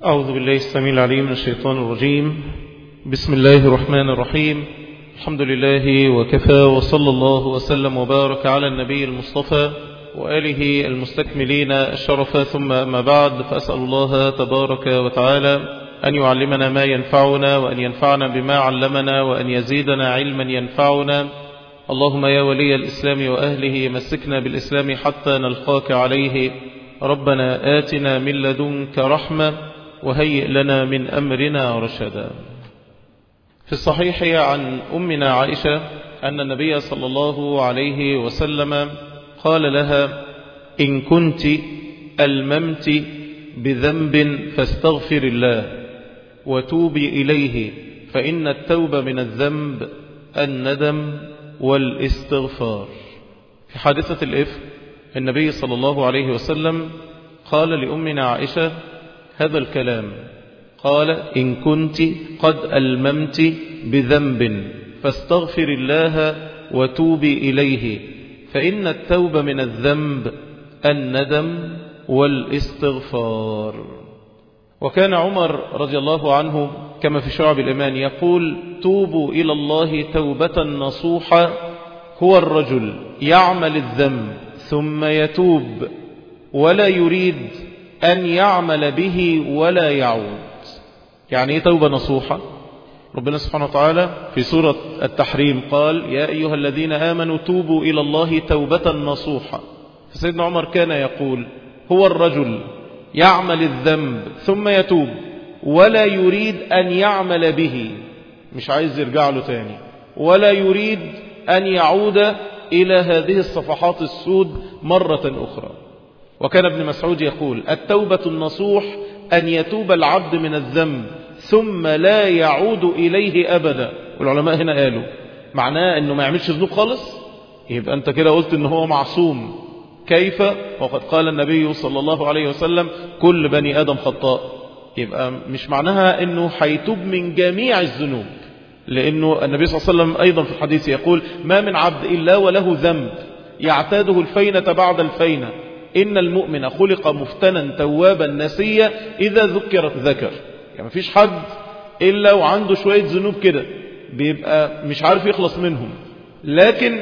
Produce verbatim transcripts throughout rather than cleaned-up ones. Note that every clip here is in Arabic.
أعوذ بالله السميع العليم من الشيطان الرجيم. بسم الله الرحمن الرحيم. الحمد لله وكفى، وصلى الله وسلم وبارك على النبي المصطفى وآله المستكملين الشرف، ثم أما بعد، فأسأل الله تبارك وتعالى أن يعلمنا ما ينفعنا، وأن ينفعنا بما علمنا، وأن يزيدنا علما ينفعنا. اللهم يا ولي الإسلام وأهله مسكنا بالإسلام حتى نلقاك عليه. ربنا آتنا من لدنك رحمة وهيئ لنا من أمرنا رشدا. في الصحيح عن أمنا عائشة أن النبي صلى الله عليه وسلم قال لها: إن كنت ألممت بذنب فاستغفر الله وتوبي إليه، فإن التوبة من الذنب الندم والاستغفار. في حادثة الإفك النبي صلى الله عليه وسلم قال لأمنا عائشة هذا الكلام، قال: إن كنت قد ألممت بذنب فاستغفر الله وتوبي إليه، فإن التوبة من الذنب الندم والاستغفار. وكان عمر رضي الله عنه كما في شعب الإيمان يقول: توبوا إلى الله توبة نصوحة، هو الرجل يعمل الذنب ثم يتوب ولا يريد أن يعمل به ولا يعود. يعني ايه توبة نصوحة؟ ربنا سبحانه وتعالى في سورة التحريم قال: يا أيها الذين آمنوا توبوا إلى الله توبة نصوحة. فسيدنا عمر كان يقول: هو الرجل يعمل الذنب ثم يتوب ولا يريد أن يعمل به، مش عايز يرجع له تاني، ولا يريد أن يعود إلى هذه الصفحات السود مرة أخرى. وكان ابن مسعود يقول: التوبة النصوح أن يتوب العبد من الذنب ثم لا يعود إليه أبدا. والعلماء هنا قالوا معناه أنه ما يعملش ذنوب خالص، يبقى أنت كده قلت أنه هو معصوم. كيف وقد قال النبي صلى الله عليه وسلم: كل بني آدم خطاء. يبقى مش معناها أنه حيتوب من جميع الذنوب، لأنه النبي صلى الله عليه وسلم أيضا في الحديث يقول: ما من عبد إلا وله ذنب يعتاده الفينة بعد الفينة، إن المؤمن خلق مفتنا توابا نسيا إذا ذكر ذكر. يعني مفيش حد إلا وعنده شوية ذنوب كده بيبقى مش عارف يخلص منهم. لكن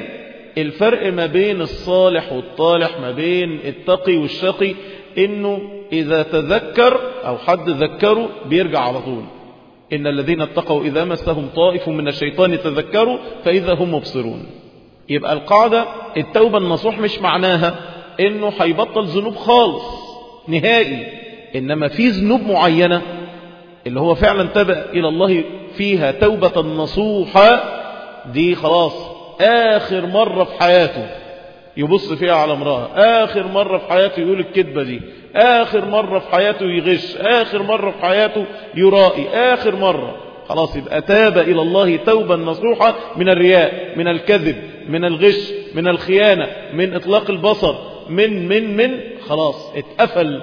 الفرق ما بين الصالح والطالح، ما بين التقي والشقي، إنه إذا تذكر أو حد ذكره بيرجع على طول. إن الذين اتقوا إذا مسهم طائف من الشيطان تذكروا فإذا هم مبصرون. يبقى القاعدة التوبة النصوح مش معناها إنه هيبطل ذنوب خالص نهائي، إنما في ذنوب معينة اللي هو فعلا تاب إلى الله فيها توبة نصوحة، دي خلاص آخر مرة في حياته يبص فيها على امرأة، آخر مرة في حياته يقول الكذبة دي، آخر مرة في حياته يغش، آخر مرة في حياته يرائي، آخر مرة. خلاص يبقى تاب إلى الله توبة نصوحة من الرياء، من الكذب، من الغش، من الخيانة، من إطلاق البصر، من من من خلاص اتقفل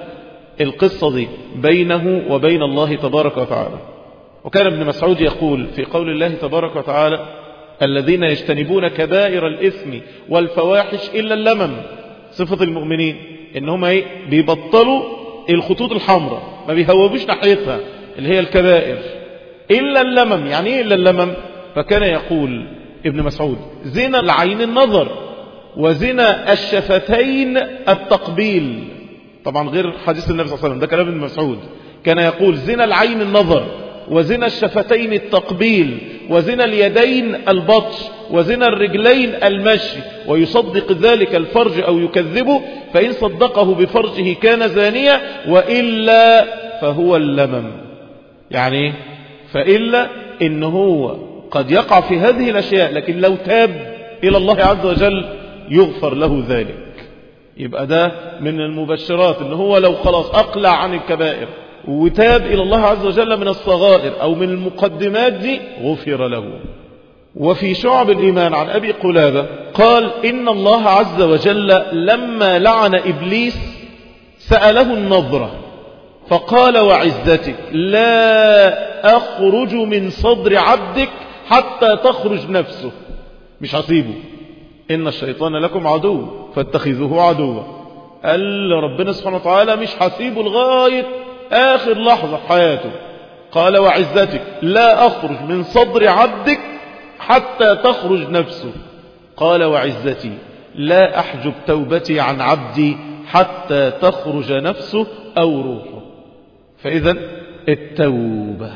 القصة دي بينه وبين الله تبارك وتعالى. وكان ابن مسعود يقول في قول الله تبارك وتعالى: الذين يجتنبون كبائر الإثم والفواحش إلا اللمم. صفة المؤمنين إنهم ايه؟ بيبطلوا الخطوط الحمراء، ما بيهوبوش ناحيتها اللي هي الكبائر. إلا اللمم، يعني ايه إلا اللمم؟ فكان يقول ابن مسعود: زنا العين النظر، وزنا الشفتين التقبيل. طبعا غير حديث النبي صلى الله عليه وسلم، ده كلام ابن مسعود. كان يقول: زنا العين النظر، وزنا الشفتين التقبيل، وزنا اليدين البطش، وزنا الرجلين المشي، ويصدق ذلك الفرج أو يكذبه، فإن صدقه بفرجه كان زانيا، وإلا فهو اللمم. يعني فإلا إن هو قد يقع في هذه الأشياء، لكن لو تاب إلى الله عز وجل يغفر له ذلك. يبقى ده من المبشرات، إن هو لو خلاص أقلع عن الكبائر وتاب إلى الله عز وجل من الصغائر أو من المقدمات دي غفر له. وفي شعب الإيمان عن أبي قلابة قال: إن الله عز وجل لما لعن إبليس سأله النظرة فقال: وعزتك لا أخرج من صدر عبدك حتى تخرج نفسه. مش هسيبه، إن الشيطان لكم عدو فاتخذوه عدوا. قال ربنا سبحانه وتعالى: مش هسيبه لغاية آخر لحظة في حياته قال وعزتك لا أخرج من صدر عبدك حتى تخرج نفسه، قال وعزتي لا أحجب توبتي عن عبدي حتى تخرج نفسه أو روحه. فإذا التوبة.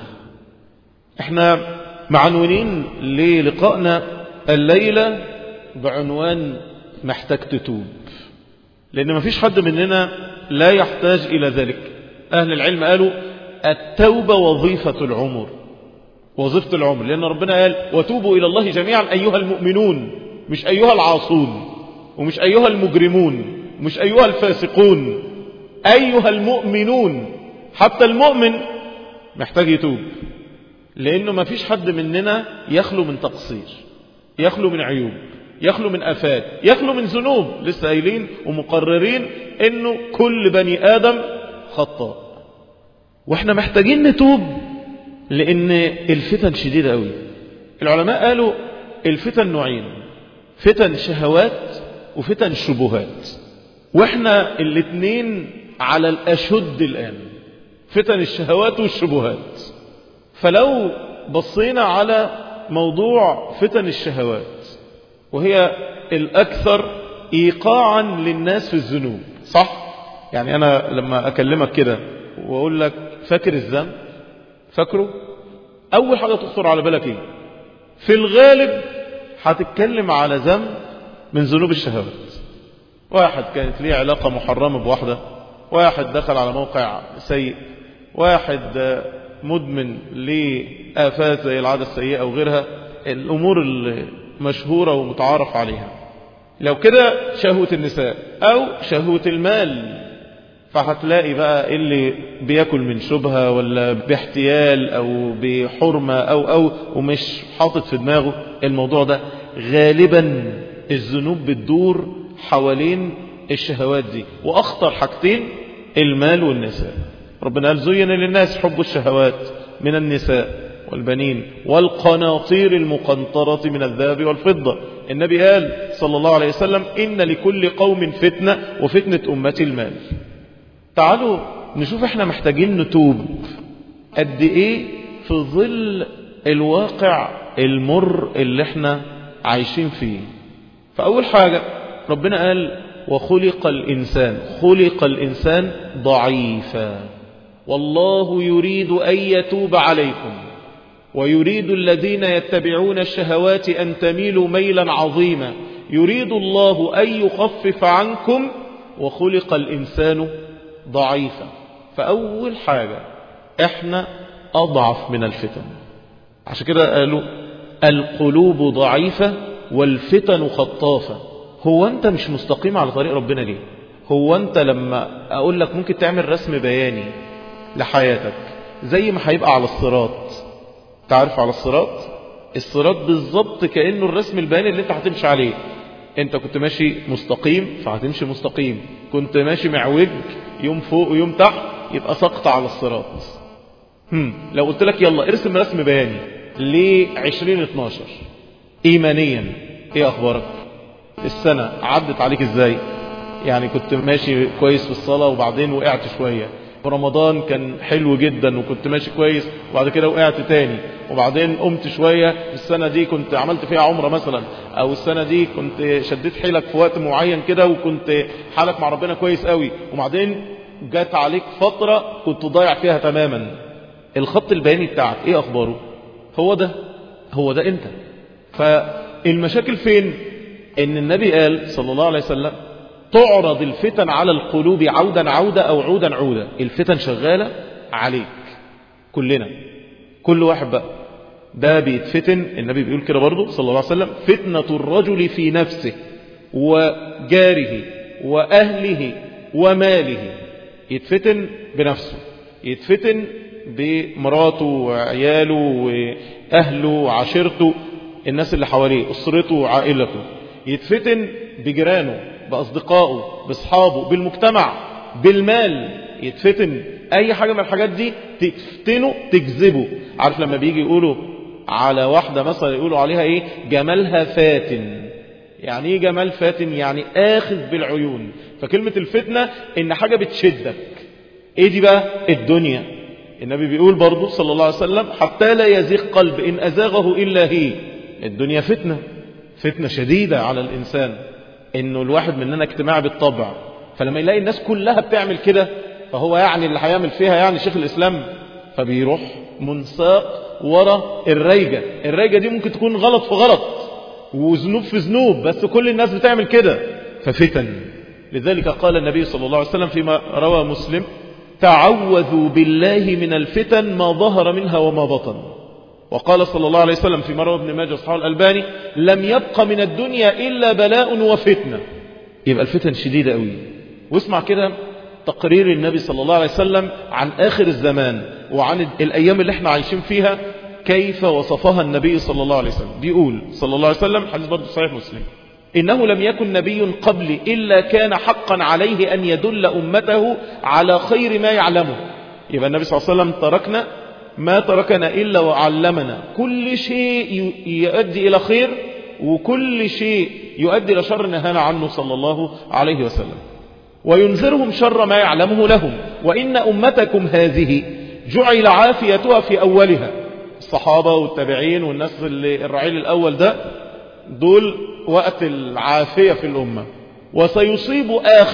احنا معنونين للقائنا الليلة بعنوان محتاج تتوب، لأن ما فيش حد مننا لا يحتاج إلى ذلك. أهل العلم قالوا التوبة وظيفة العمر، وظيفة العمر، لأن ربنا قال وتوبوا إلى الله جميعا أيها المؤمنون، مش أيها العاصون، ومش أيها المجرمون، مش أيها الفاسقون، أيها المؤمنون. حتى المؤمن محتاج يتوب، لأنه ما فيش حد مننا يخلو من تقصير، يخلو من عيوب، يخلو من آفات، يخلو من ذنوب. لسه قايلين ومقررين إنه كل بني آدم خطاء، وإحنا محتاجين نتوب لأن الفتن شديدة قوي. العلماء قالوا الفتن نوعين، فتن شهوات وفتن شبهات، وإحنا الاثنين على الأشد الآن، فتن الشهوات والشبهات. فلو بصينا على موضوع فتن الشهوات، وهي الأكثر إيقاعا للناس في الذنوب، صح؟ يعني أنا لما أكلمك كده وأقول لك فاكر الذنب، فاكره؟ أول حاجة تخطر على بالك إيه؟ في الغالب هتتكلم على ذنب من ذنوب الشهوات. واحد كانت ليه علاقة محرمة بواحدة، واحد دخل على موقع سيء، واحد مدمن لآفات زي العادة السيئة أو غيرها، الأمور المشهورة ومتعارف عليها. لو كده شهوة النساء أو شهوة المال، فهتلاقي بقى اللي بياكل من شبهة ولا باحتيال أو بحرمة أو أو ومش حاطط في دماغه الموضوع ده. غالبا الذنوب بتدور حوالين الشهوات دي، وأخطر حاجتين المال والنساء. ربنا قال زين للناس حب الشهوات من النساء والبنين والقناطير المقنطرة من الذهب والفضة. النبي قال صلى الله عليه وسلم إن لكل قوم فتنة وفتنة أمتي المال. تعالوا نشوف احنا محتاجين نتوب قد ايه في ظل الواقع المر اللي احنا عايشين فيه. فأول حاجة ربنا قال وخلق الإنسان، خلق الإنسان ضعيفا والله يريد أن يتوب عليكم ويريد الذين يتبعون الشهوات أن تميلوا ميلا عظيما يريد الله أن يخفف عنكم وخلق الإنسان ضعيفا. فأول حاجة احنا أضعف من الفتن، عشان كده قالوا القلوب ضعيفة والفتن خطافة. هو أنت مش مستقيم على طريق ربنا ليه؟ هو أنت لما أقول لك ممكن تعمل رسم بياني لحياتك زي ما هيبقى على الصراط، تعرف على الصراط الصراط بالظبط كأنه الرسم البياني اللي انت هتمشي عليه. انت كنت ماشي مستقيم فهتمشي مستقيم، كنت ماشي معوج يوم فوق ويوم تحت يبقى سقط على الصراط. هم. لو قلت لك يلا ارسم رسم بياني ل عشرين اتناشر ايمانيا، ايه اخبارك؟ السنة عدت عليك ازاي؟ يعني كنت ماشي كويس في الصلاة وبعدين وقعت شوية، رمضان كان حلو جدا وكنت ماشي كويس وبعد كده وقعت تاني، وبعدين قمت شوية. السنة دي كنت عملت فيها عمرة مثلا، او السنة دي كنت شديت حيلك في وقت معين كده وكنت حالك مع ربنا كويس قوي، وبعدين جات عليك فترة كنت ضايع فيها تماما. الخط البياني بتاعك ايه اخباره؟ هو ده هو ده انت. فالمشاكل فين؟ ان النبي قال صلى الله عليه وسلم تعرض الفتن على القلوب عودا عودا أو عودا عودا. الفتن شغالة عليك كلنا، كل واحد بقى ده بيتفتن. النبي بيقول كده برضو صلى الله عليه وسلم فتنة الرجل في نفسه وجاره وأهله وماله. يتفتن بنفسه، يتفتن بمراته وعياله وأهله وعشيرته، الناس اللي حواليه، أسرته وعائلته. يتفتن بجيرانه، بأصدقائه، بأصحابه، بالمجتمع، بالمال. يتفتن أي حاجة من الحاجات دي تفتنه تجذبه. عارف لما بيجي يقولوا على واحدة مثلا يقولوا عليها إيه؟ جمالها فاتن. يعني إيه جمال فاتن؟ يعني آخذ بالعيون. فكلمة الفتنة إن حاجة بتشدك، ايه دي بقى؟ الدنيا. النبي بيقول برضو صلى الله عليه وسلم حتى لا يزيغ قلب إن أزاغه إلا هي. الدنيا فتنة، فتنة شديدة على الإنسان، إنه الواحد مننا اجتماع بالطبع، فلما يلاقي الناس كلها بتعمل كده فهو يعني اللي هيعمل فيها يعني شيخ الإسلام، فبيروح منساق ورا الريجة. الريجة دي ممكن تكون غلط في غلط وذنوب في ذنوب، بس كل الناس بتعمل كده، ففتن. لذلك قال النبي صلى الله عليه وسلم فيما روى مسلم: تعوذوا بالله من الفتن ما ظهر منها وما بطن. وقال صلى الله عليه وسلم فيما روى ابن ماجه صحيح الألباني: لم يبق من الدنيا إلا بلاء وفتنة. يبقى الفتن شديدة قوي. واسمع كده تقرير النبي صلى الله عليه وسلم عن آخر الزمان وعن الأيام اللي احنا عايشين فيها، كيف وصفها النبي صلى الله عليه وسلم. بيقول صلى الله عليه وسلم، حديث برضه صحيح مسلم: إنه لم يكن نبي قبلي إلا كان حقا عليه أن يدل أمته على خير ما يعلمه. يبقى النبي صلى الله عليه وسلم تركنا ما تركنا إلا وعلمنا كل شيء يؤدي إلى خير وكل شيء يؤدي إلى شر نهانا عنه صلى الله عليه وسلم، وينذرهم شر ما يعلمه لهم. وإن أمتكم هذه جعل عافيتها في أولها. الصحابة والتابعين والناس اللي الرعيل الأول ده دول وقت العافية في الأمة، وسيصيب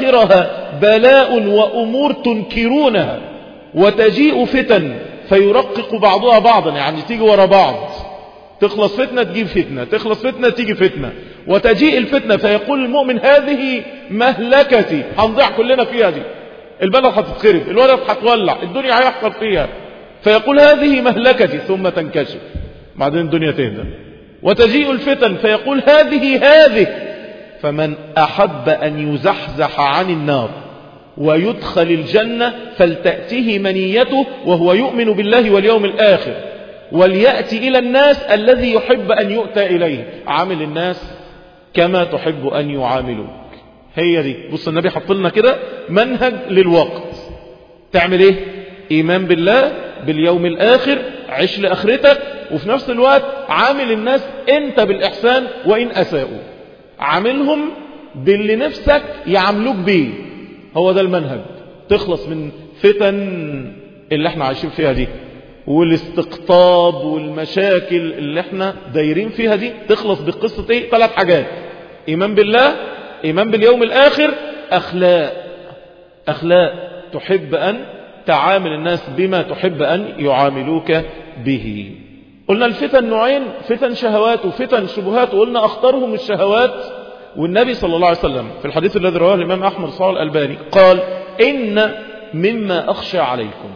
آخرها بلاء وأمور تنكرونها، وتجيء فتن فيرقق بعضها بعضا، يعني تيجي ورا بعض، تخلص فتنة تجيب فتنة، تخلص فتنة تيجي فتنة، وتجيء الفتنة فيقول المؤمن: هذه مهلكتي، هنضيع كلنا فيها دي، البلد هتتخرب، الولد هتولع، الدنيا هيحصل فيها، فيقول هذه مهلكتي، ثم تنكشف، بعدين الدنيا تهدى. وتجيء الفتن فيقول هذه هذه، فمن أحب أن يزحزح عن النار ويدخل الجنة فلتأتيه منيته وهو يؤمن بالله واليوم الآخر، وليأتي إلى الناس الذي يحب أن يؤتى إليه. عامل الناس كما تحب أن يعاملوك. هي دي. بص النبي حط لنا كده منهج للوقت. تعمل ايه؟ إيمان بالله باليوم الآخر، عيش لآخرتك، وفي نفس الوقت عامل الناس انت بالإحسان وإن أساءوا، عاملهم باللي نفسك يعاملوك بيه. هو ده المنهج. تخلص من فتن اللي احنا عايشين فيها دي والاستقطاب والمشاكل اللي احنا دايرين فيها دي. تخلص بقصة ايه؟ ثلاث حاجات: إيمان بالله، إيمان باليوم الآخر، أخلاق. أخلاق تحب أن تعامل الناس بما تحب أن يعاملوك به. قلنا الفتن نوعين: فتن شهوات وفتن شبهات، وقلنا أخطرهم الشهوات. والنبي صلى الله عليه وسلم في الحديث الذي رواه الإمام أحمد صحيح الألباني قال: إن مما أخشى عليكم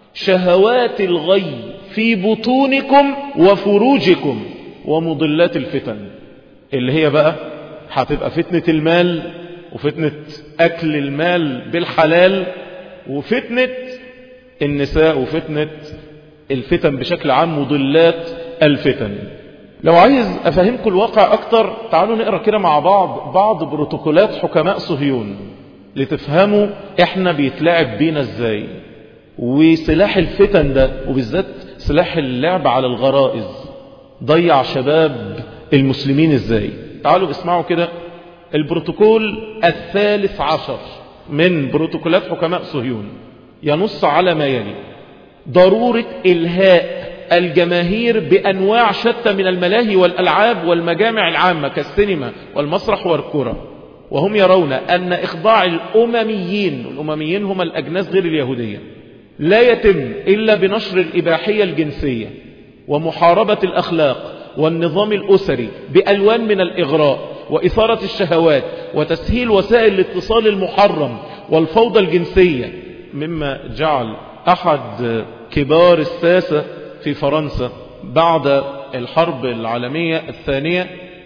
شهوات الغي في بطونكم وفروجكم ومضلات الفتن. اللي هي بقى هتبقى فتنة المال، وفتنة أكل المال بالحلال، وفتنة النساء، وفتنة الفتن بشكل عام، مضلات الفتن. لو عايز أفهمكم الواقع أكتر، تعالوا نقرأ كده مع بعض بعض بروتوكولات حكماء صهيون لتفهموا إحنا بيتلعب بينا إزاي. وسلاح الفتن ده، وبالذات سلاح اللعب على الغرائز، ضيع شباب المسلمين إزاي. تعالوا اسمعوا كده البروتوكول الثالث عشر من بروتوكولات حكماء صهيون. ينص على ما يلي: ضرورة إلهاء الجماهير بأنواع شتى من الملاهي والألعاب والمجامع العامة كالسينما والمسرح والكرة، وهم يرون أن إخضاع الأمميين، الأمميين هم الأجناس غير اليهودية، لا يتم إلا بنشر الإباحية الجنسية ومحاربة الأخلاق والنظام الأسري بألوان من الإغراء وإثارة الشهوات وتسهيل وسائل الاتصال المحرم والفوضى الجنسية، مما جعل أحد كبار الساسة في فرنسا بعد الحرب العالمية الثانية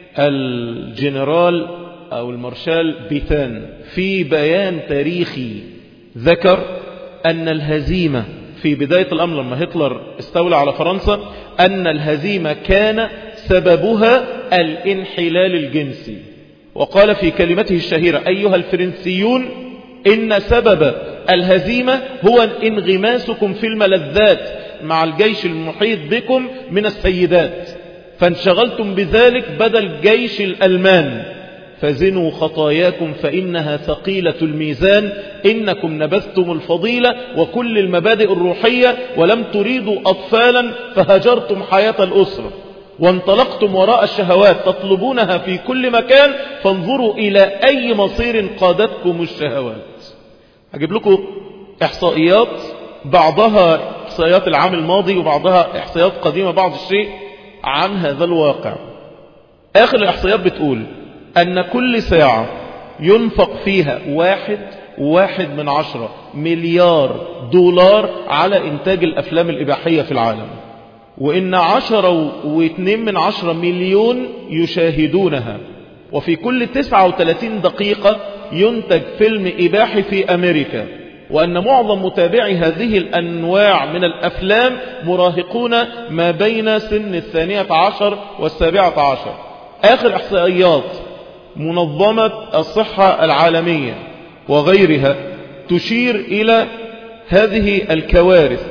الجنرال أو المارشال بيتان في بيان تاريخي ذكر أن الهزيمة في بداية الأمر لما هتلر استولى على فرنسا، أن الهزيمة كان سببها الانحلال الجنسي. وقال في كلمته الشهيرة: أيها الفرنسيون، إن سبب الهزيمة هو انغماسكم في الملذات مع الجيش المحيط بكم من السيدات، فانشغلتم بذلك بدل جيش الألمان، فزنوا خطاياكم فإنها ثقيلة الميزان إنكم نبذتم الفضيلة وكل المبادئ الروحية ولم تريدوا أطفالا فهجرتم حياة الأسرة وانطلقتم وراء الشهوات تطلبونها في كل مكان فانظروا إلى أي مصير قادتكم الشهوات. هجيب لكم إحصائيات، بعضها إحصائيات العام الماضي وبعضها إحصائيات قديمة بعض الشيء عن هذا الواقع. آخر الإحصائيات بتقول أن كل ساعة ينفق فيها واحد واحد من عشرة مليار دولار على إنتاج الأفلام الإباحية في العالم، وإن عشرة واثنين من عشرة مليون يشاهدونها، وفي كل تسعة وثلاثين دقيقة ينتج فيلم إباحي في أمريكا، وأن معظم متابعي هذه الأنواع من الأفلام مراهقون ما بين سن الثانية عشر والسابعة عشر. آخر إحصائيات منظمة الصحة العالمية وغيرها تشير إلى هذه الكوارث.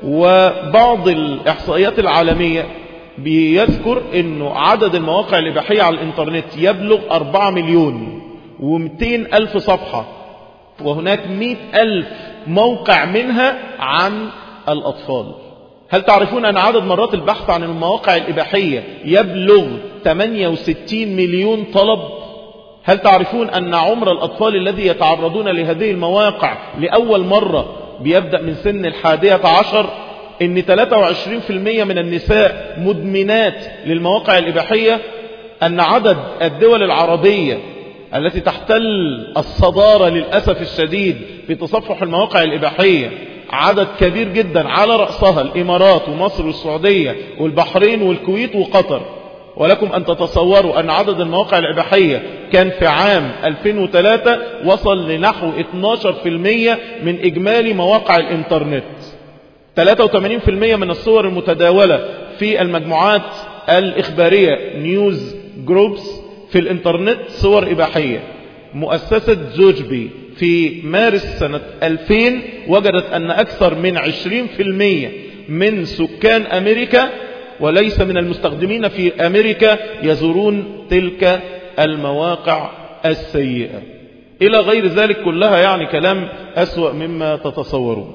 وبعض الإحصائيات العالمية بيذكر أنه عدد المواقع الإباحية على الإنترنت يبلغ أربعة مليون ومئتين ألف صفحة، وهناك مئة ألف موقع منها عن الأطفال. هل تعرفون أن عدد مرات البحث عن المواقع الإباحية يبلغ ثمانية وستين مليون طلب؟ هل تعرفون أن عمر الأطفال الذي يتعرضون لهذه المواقع لأول مرة بيبدأ من سن الحادية عشر؟ إن ثلاثة وعشرين بالمئة من النساء مدمنات للمواقع الإباحية. أن عدد الدول العربية التي تحتل الصدارة للأسف الشديد في تصفح المواقع الإباحية عدد كبير جدا، على رأسها الإمارات ومصر والسعودية والبحرين والكويت وقطر. ولكم أن تتصوروا أن عدد المواقع الإباحية كان في عام ألفين وثلاثة وصل لنحو اثناشر بالمئة من إجمالي مواقع الإنترنت. ثلاثة وثمانين بالمئة من الصور المتداولة في المجموعات الإخبارية نيوز جروبس في الإنترنت صور إباحية. مؤسسة زوجبي في مارس سنة ألفين وجدت أن أكثر من عشرين بالمئة من سكان أمريكا وليس من المستخدمين في أمريكا يزورون تلك المواقع السيئة، إلى غير ذلك كلها، يعني كلام أسوأ مما تتصورون.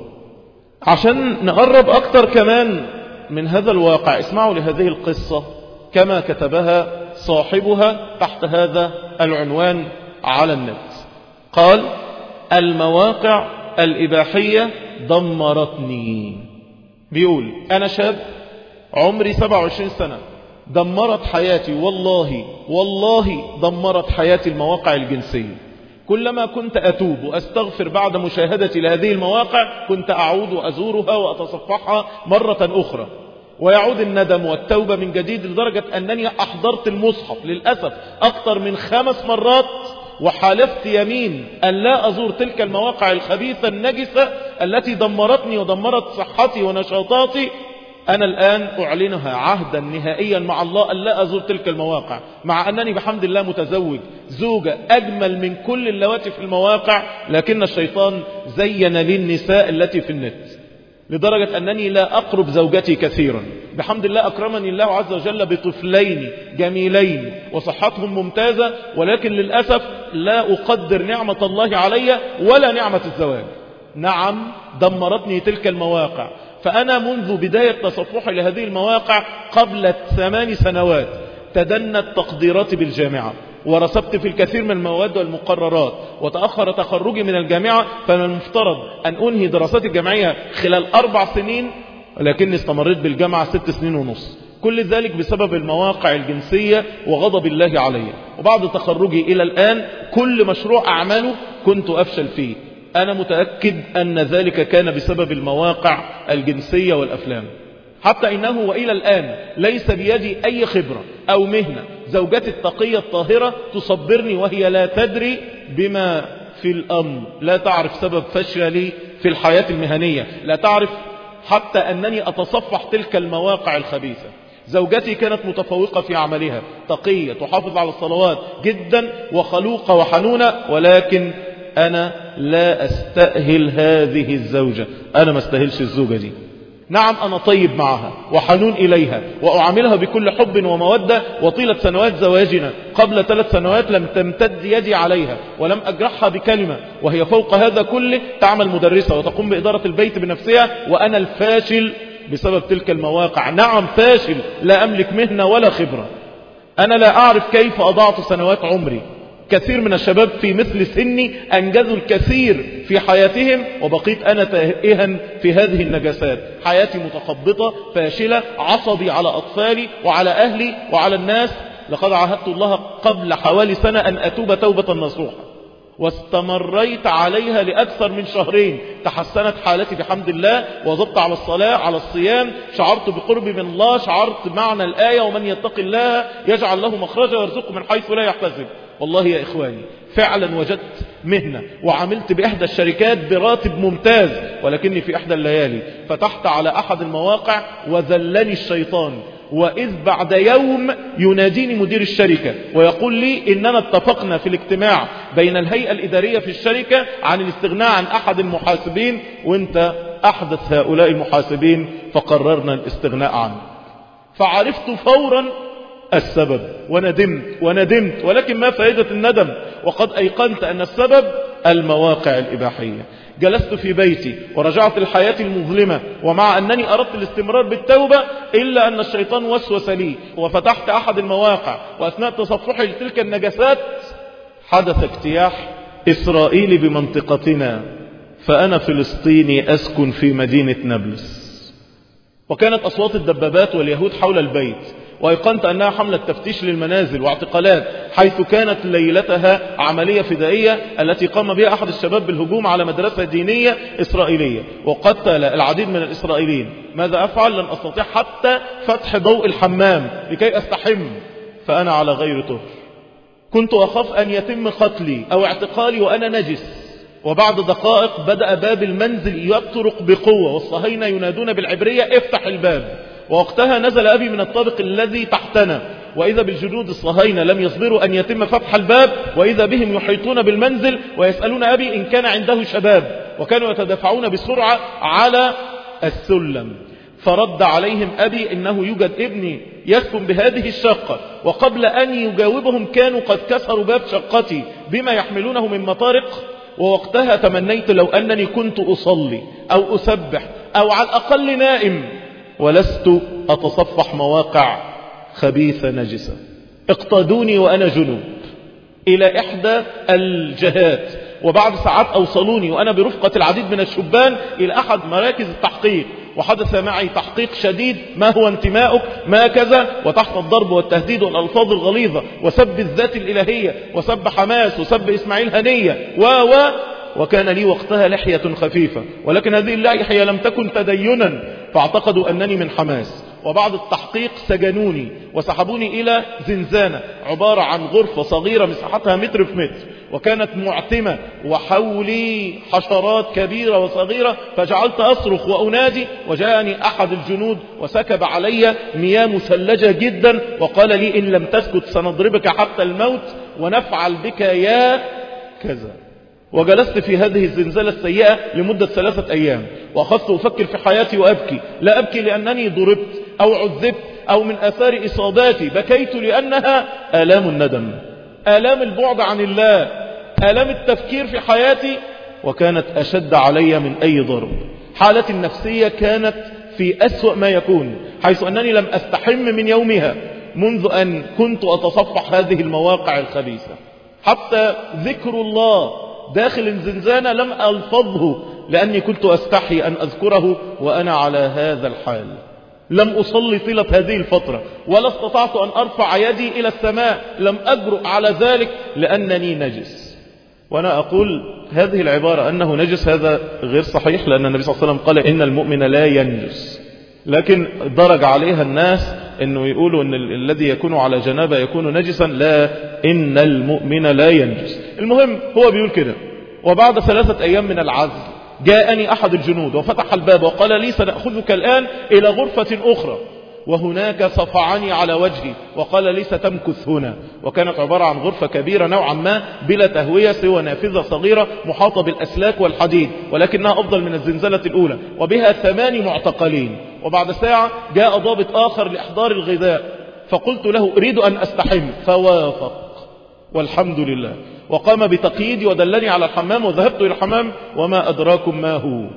عشان نقرب أكتر كمان من هذا الواقع، اسمعوا لهذه القصة كما كتبها صاحبها تحت هذا العنوان على النت. قال: المواقع الإباحية دمرتني. بيقول: أنا شاب عمري سبعة وعشرين سنة، دمرت حياتي، والله والله دمرت حياتي المواقع الجنسية. كلما كنت أتوب وأستغفر بعد مشاهدتي لهذه المواقع كنت أعود وأزورها وأتصفحها مرة أخرى، ويعود الندم والتوبة من جديد، لدرجة أنني أحضرت المصحف للأسف أكثر من خمس مرات، وحالفت يمين أن لا أزور تلك المواقع الخبيثة النجسة التي دمرتني ودمرت صحتي ونشاطاتي. أنا الآن أعلنها عهدا نهائيا مع الله أن لا أزور تلك المواقع، مع أنني بحمد الله متزوج زوجة أجمل من كل اللواتي في المواقع، لكن الشيطان زين لي النساء التي في النت لدرجة أنني لا أقرب زوجتي كثيرا. بحمد الله أكرمني الله عز وجل بطفلين جميلين وصحتهم ممتازة، ولكن للأسف لا أقدر نعمة الله علي ولا نعمة الزواج. نعم، دمرتني تلك المواقع. فأنا منذ بداية تصفحي لهذه المواقع قبل ثمان سنوات تدنت تقديراتي بالجامعة، ورسبت في الكثير من المواد والمقررات، وتأخر تخرجي من الجامعة، فمن المفترض أن أنهي دراساتي الجامعية خلال أربع سنين، ولكني استمريت بالجامعة ست سنين ونص. كل ذلك بسبب المواقع الجنسية وغضب الله علي. وبعد تخرجي إلى الآن كل مشروع أعمله كنت أفشل فيه. أنا متأكد أن ذلك كان بسبب المواقع الجنسية والأفلام، حتى إنه وإلى الآن ليس بيدي أي خبرة أو مهنة. زوجتي التقية الطاهرة تصبرني وهي لا تدري بما في الأمر، لا تعرف سبب فشلي في الحياة المهنية، لا تعرف حتى أنني أتصفح تلك المواقع الخبيثة. زوجتي كانت متفوقة في عملها، تقية، تحافظ على الصلوات جدا، وخلوقة وحنونة، ولكن أنا لا أستأهل هذه الزوجة. أنا ما استأهلش الزوجة دي. نعم أنا طيب معها وحنون إليها وأعاملها بكل حب ومودة، وطيلة سنوات زواجنا قبل ثلاث سنوات لم تمتد يدي عليها ولم أجرحها بكلمة، وهي فوق هذا كله تعمل مدرسة وتقوم بإدارة البيت بنفسها، وأنا الفاشل بسبب تلك المواقع. نعم فاشل، لا أملك مهنة ولا خبرة، أنا لا أعرف كيف أضعت سنوات عمري. كثير من الشباب في مثل سني أنجزوا الكثير في حياتهم وبقيت أنا تائها في هذه النجاسات. حياتي متخبطة فاشلة، عصبي على أطفالي وعلى أهلي وعلى الناس. لقد عاهدت الله قبل حوالي سنة أن أتوب توبة نصوحة، واستمريت عليها لأكثر من شهرين. تحسنت حالتي بحمد الله، وظبط على الصلاة على الصيام، شعرت بقربي من الله، شعرت معنى الآية ومن يتق الله يجعل له مخرجا ويرزقه من حيث لا يحتسب. والله يا إخواني فعلا وجدت مهنة وعملت بإحدى الشركات براتب ممتاز، ولكني في إحدى الليالي فتحت على أحد المواقع وذلني الشيطان، وإذ بعد يوم يناديني مدير الشركة ويقول لي إننا اتفقنا في الاجتماع بين الهيئة الإدارية في الشركة عن الاستغناء عن أحد المحاسبين، وانت أحدث هؤلاء المحاسبين فقررنا الاستغناء عنه. فعرفت فورا السبب وندمت وندمت، ولكن ما فائدة الندم وقد أيقنت أن السبب المواقع الإباحية. جلست في بيتي ورجعت الحياة المظلمة، ومع أنني أردت الاستمرار بالتوبة إلا أن الشيطان وسوس لي وفتحت أحد المواقع، وأثناء تصفحي لتلك النجاسات حدث اجتياح إسرائيلي بمنطقتنا، فأنا فلسطيني أسكن في مدينة نابلس، وكانت أصوات الدبابات واليهود حول البيت، وأيقنت أنها حملة تفتيش للمنازل واعتقالات، حيث كانت ليلتها عملية فدائية التي قام بها أحد الشباب بالهجوم على مدرسة دينية إسرائيلية وقتل العديد من الإسرائيليين. ماذا أفعل؟ لن أستطيع حتى فتح ضوء الحمام لكي أستحم، فأنا على غير طهر. كنت أخاف أن يتم قتلي أو اعتقالي وأنا نجس. وبعد دقائق بدأ باب المنزل يطرق بقوة، والصهاينة ينادون بالعبرية افتح الباب. ووقتها نزل أبي من الطابق الذي تحتنا، وإذا بالجنود الصهاينة لم يصبروا أن يتم فتح الباب، وإذا بهم يحيطون بالمنزل ويسألون أبي إن كان عنده شباب، وكانوا يتدافعون بسرعة على السلم. فرد عليهم أبي إنه يوجد ابني يسكن بهذه الشقة، وقبل أن يجاوبهم كانوا قد كسروا باب شقتي بما يحملونه من مطارق. ووقتها تمنيت لو أنني كنت أصلي أو أسبح أو على الأقل نائم، ولست أتصفح مواقع خبيثة نجسة. اقتادوني وأنا جنوب إلى إحدى الجهات، وبعد ساعات أوصلوني وأنا برفقة العديد من الشبان إلى أحد مراكز التحقيق، وحدث معي تحقيق شديد، ما هو انتماؤك، ما كذا، وتحت الضرب والتهديد والألفاظ الغليظة وسب الذات الإلهية وسب حماس وسب إسماعيل هنية و و وكان لي وقتها لحية خفيفة، ولكن هذه اللحية لم تكن تدينا، فاعتقدوا أنني من حماس. وبعد التحقيق سجنوني وسحبوني إلى زنزانة عبارة عن غرفة صغيرة مساحتها متر في متر، وكانت معتمة وحولي حشرات كبيرة وصغيرة، فجعلت أصرخ وأنادي، وجاءني أحد الجنود وسكب علي مياه مثلجة جدا وقال لي إن لم تسكت سنضربك حتى الموت ونفعل بك يا كذا. وجلست في هذه الزنزانة السيئة لمدة ثلاثة أيام، وأخذت أفكر في حياتي وأبكي. لا أبكي لأنني ضربت أو عذبت أو من آثار إصاباتي، بكيت لأنها آلام الندم، آلام البعد عن الله، آلام التفكير في حياتي، وكانت أشد علي من أي ضرب. حالتي النفسية كانت في أسوأ ما يكون، حيث أنني لم أستحم من يومها منذ أن كنت أتصفح هذه المواقع الخبيثة. حتى ذكر الله داخل الزنزانة لم ألفظه لأني كنت أستحي أن أذكره وأنا على هذا الحال. لم أصلي طيلة هذه الفترة، ولا استطعت أن أرفع يدي إلى السماء، لم أجرؤ على ذلك لأنني نجس. وأنا أقول هذه العبارة أنه نجس هذا غير صحيح، لأن النبي صلى الله عليه وسلم قال إن المؤمن لا ينجس، لكن درج عليها الناس أنه يقولوا أن الذي يكون على جنابة يكون نجسا، لا، إن المؤمن لا ينجس. المهم هو بيقول كده. وبعد ثلاثة أيام من العزل جاءني أحد الجنود وفتح الباب وقال لي سنأخذك الآن إلى غرفة أخرى، وهناك صفعني على وجهي وقال لي ستمكث هنا. وكانت عبارة عن غرفة كبيرة نوعا ما بلا تهوية سوى نافذة صغيرة محاطة بالأسلاك والحديد، ولكنها أفضل من الزنزلة الأولى، وبها ثمان معتقلين. وبعد ساعة جاء ضابط آخر لإحضار الغذاء، فقلت له أريد أن أستحم، فوافق والحمد لله، وقام بتقييدي ودلني على الحمام، وذهبت إلى الحمام وما أدراكم ما هو.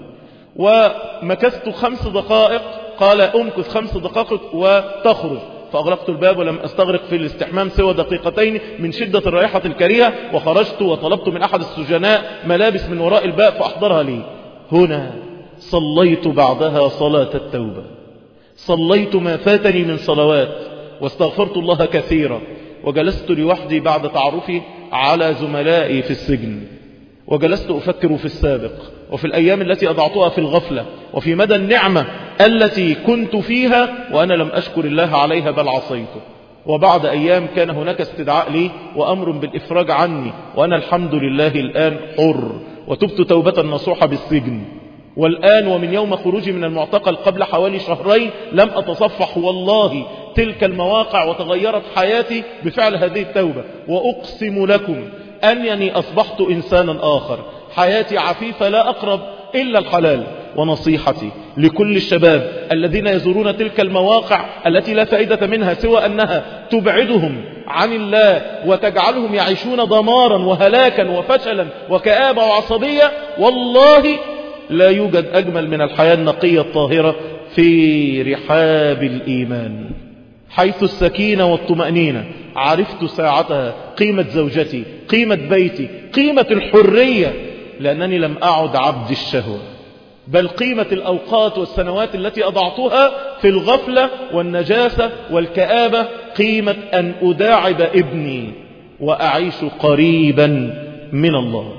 ومكثت خمس دقائق، قال أمكث خمس دقائق وتخرج، فأغلقت الباب ولم أستغرق في الاستحمام سوى دقيقتين من شدة الرائحة الكريهة، وخرجت وطلبت من أحد السجناء ملابس من وراء الباب فأحضرها لي. هنا صليت بعدها صلاة التوبة، صليت ما فاتني من صلوات، واستغفرت الله كثيرا، وجلست لوحدي بعد تعرفي على زملائي في السجن، وجلست أفكر في السابق وفي الأيام التي أضعتها في الغفلة، وفي مدى النعمة التي كنت فيها وأنا لم أشكر الله عليها بل عصيته. وبعد أيام كان هناك استدعاء لي وأمر بالإفراج عني، وأنا الحمد لله الآن حر، وتبت توبة نصوحة بالسجن. والآن ومن يوم خروجي من المعتقل قبل حوالي شهرين لم أتصفح والله تلك المواقع، وتغيرت حياتي بفعل هذه التوبة. وأقسم لكم أنني أصبحت إنسانا آخر، حياتي عفيفة لا أقرب إلا الحلال. ونصيحتي لكل الشباب الذين يزورون تلك المواقع التي لا فائدة منها سوى أنها تبعدهم عن الله وتجعلهم يعيشون دمارا وهلاكا وفشلا وكآبة وعصبية، والله لا يوجد أجمل من الحياة النقية الطاهرة في رحاب الإيمان، حيث السكينة والطمأنينة. عرفت ساعتها قيمة زوجتي، قيمة بيتي، قيمة الحرية، لأنني لم أعد عبد الشهوة، بل قيمة الأوقات والسنوات التي أضعتها في الغفلة والنجاسة والكآبة، قيمة أن أداعب ابني وأعيش قريبا من الله.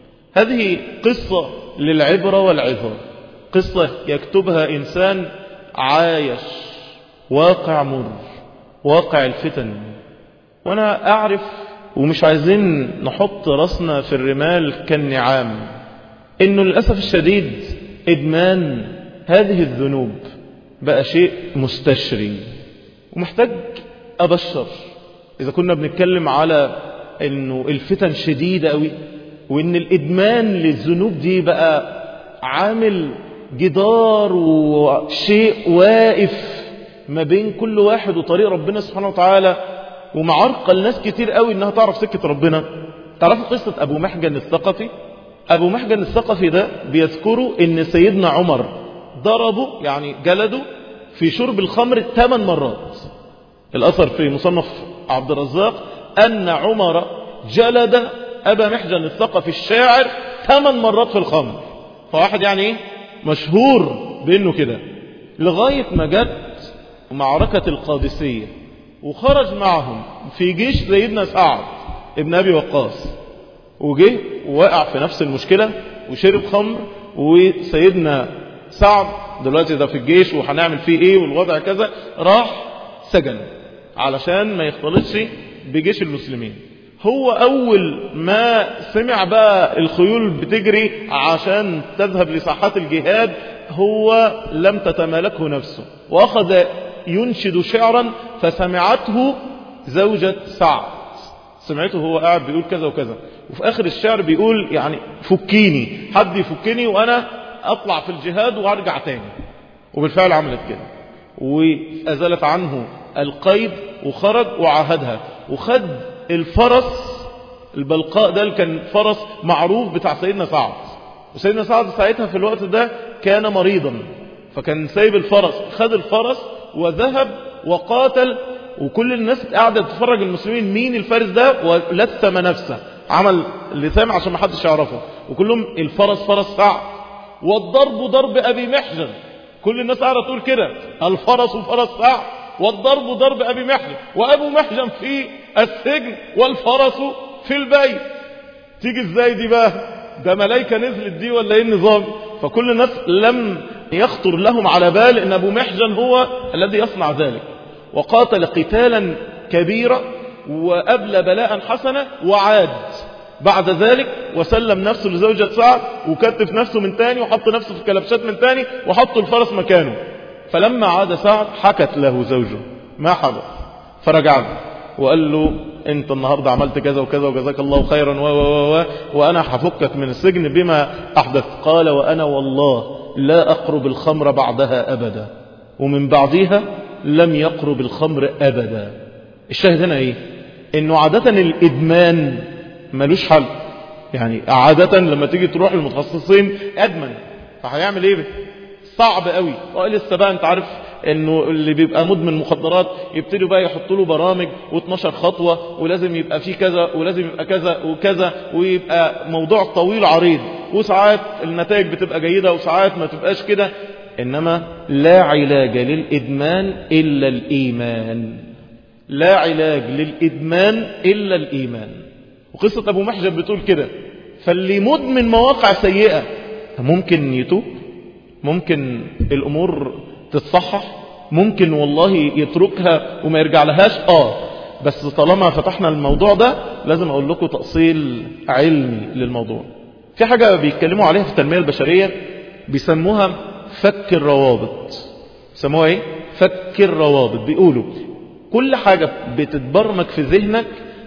هذه قصة للعبرة والعظة، قصة يكتبها إنسان عايش واقع مر، واقع الفتن. وأنا أعرف، ومش عايزين نحط رأسنا في الرمال كالنعام، إنه للأسف الشديد إدمان هذه الذنوب بقى شيء مستشري، ومحتاج أبشر. إذا كنا بنتكلم على إنه الفتن شديدة قوي، وإن الإدمان للذنوب دي بقى عامل جدار وشيء واقف ما بين كل واحد وطريق ربنا سبحانه وتعالى، ومعرقل ناس كتير قوي إنها تعرف سكة ربنا. تعرفوا قصة أبو محجن الثقفي؟ أبو محجن الثقفي ده بيذكروا إن سيدنا عمر ضربه، يعني جلده في شرب الخمر ثمان مرات. الأثر في مصنف عبد الرزاق أن عمر جلد أبا محجن الثقفي الشاعر ثمان مرات في الخمر. فواحد يعني إيه مشهور بأنه كده، لغاية ما جت معركة القادسية وخرج معهم في جيش سيدنا سعد ابن أبي وقاص، وجه ووقع في نفس المشكلة وشرب خمر. وسيدنا سعد دلوقتي ده في الجيش وهنعمل فيه ايه والوضع كذا، راح سجن علشان ما يختلطش بجيش المسلمين. هو أول ما سمع بقى الخيول بتجري عشان تذهب لساحات الجهاد، هو لم تتمالكه نفسه، وأخذ ينشد شعرا فسمعته زوجة سعد، سمعته هو قاعد بيقول كذا وكذا، وفي آخر الشعر بيقول يعني فكيني، حد يفكني وأنا أطلع في الجهاد وأرجع تاني. وبالفعل عملت كده، وأزالت عنه القيد وخرج وعاهدها، وخد الفرس البلقاء ده اللي كان فرس معروف بتاع سيدنا سعد. وسيدنا سعد ساعتها في الوقت ده كان مريضا، فكان سايب الفرس، خد الفرس وذهب وقاتل. وكل الناس قاعدة تتفرج المسلمين مين الفارس ده، ولثم نفسه، عمل اللثام عشان ما حدش يعرفه، وكلهم الفرس فرس سعد، والضرب ضرب أبي محجن. كل الناس قاعدة تقول كده، الفرس فرس سعد والضرب ضرب أبي محجن، وأبو محجن في السجن والفرس في البيت. تيجي ازاي دي بقى؟ ده ملايكة نزلت دي ولا ايه النظام؟ فكل الناس لم يخطر لهم على بال ان أبو محجن هو الذي يصنع ذلك، وقاتل قتالا كبيرا وأبلى بلاء حسنا، وعاد بعد ذلك وسلم نفسه لزوجة سعد، وكتف نفسه من تاني، وحط نفسه في كلبشات من تاني، وحط الفرس مكانه. فلما عاد سعد حكت له زوجه ما حدث، فرجع له وقال له انت النهاردة عملت كذا وكذا وجزاك الله خيرا و و و وانا هفكك من السجن بما احدث. قال وانا والله لا اقرب الخمر بعدها ابدا، ومن بعدها لم يقرب الخمر ابدا. الشاهد هنا ايه؟ انه عادة الادمان ملوش حل. يعني عادة لما تيجي تروح للمتخصصين ادمن، فهيعمل ايه؟ صعب قوي. ولسه بقى انت عارف انه اللي بيبقى مدمن مخدرات يبتدوا بقى يحطوا له برامج واثناشر خطوة، ولازم يبقى فيه كذا ولازم يبقى كذا وكذا، ويبقى موضوع طويل عريض، وساعات النتائج بتبقى جيدة وساعات ما تبقاش كده. انما لا علاج للادمان الا الايمان، لا علاج للادمان الا الايمان. وقصة ابو محجب بتقول كده، فاللي مدمن مواقع سيئة ممكن يتوب، ممكن الامور تتصحح، ممكن والله يتركها وما يرجع لهاش. اه بس طالما فتحنا الموضوع ده لازم اقول لكم تأصيل علمي للموضوع. في حاجة بيتكلموا عليها في التنمية البشرية بيسموها فك الروابط. بيسموها ايه؟ فك الروابط. بيقولوا كل حاجة بتتبرمج في ذهنك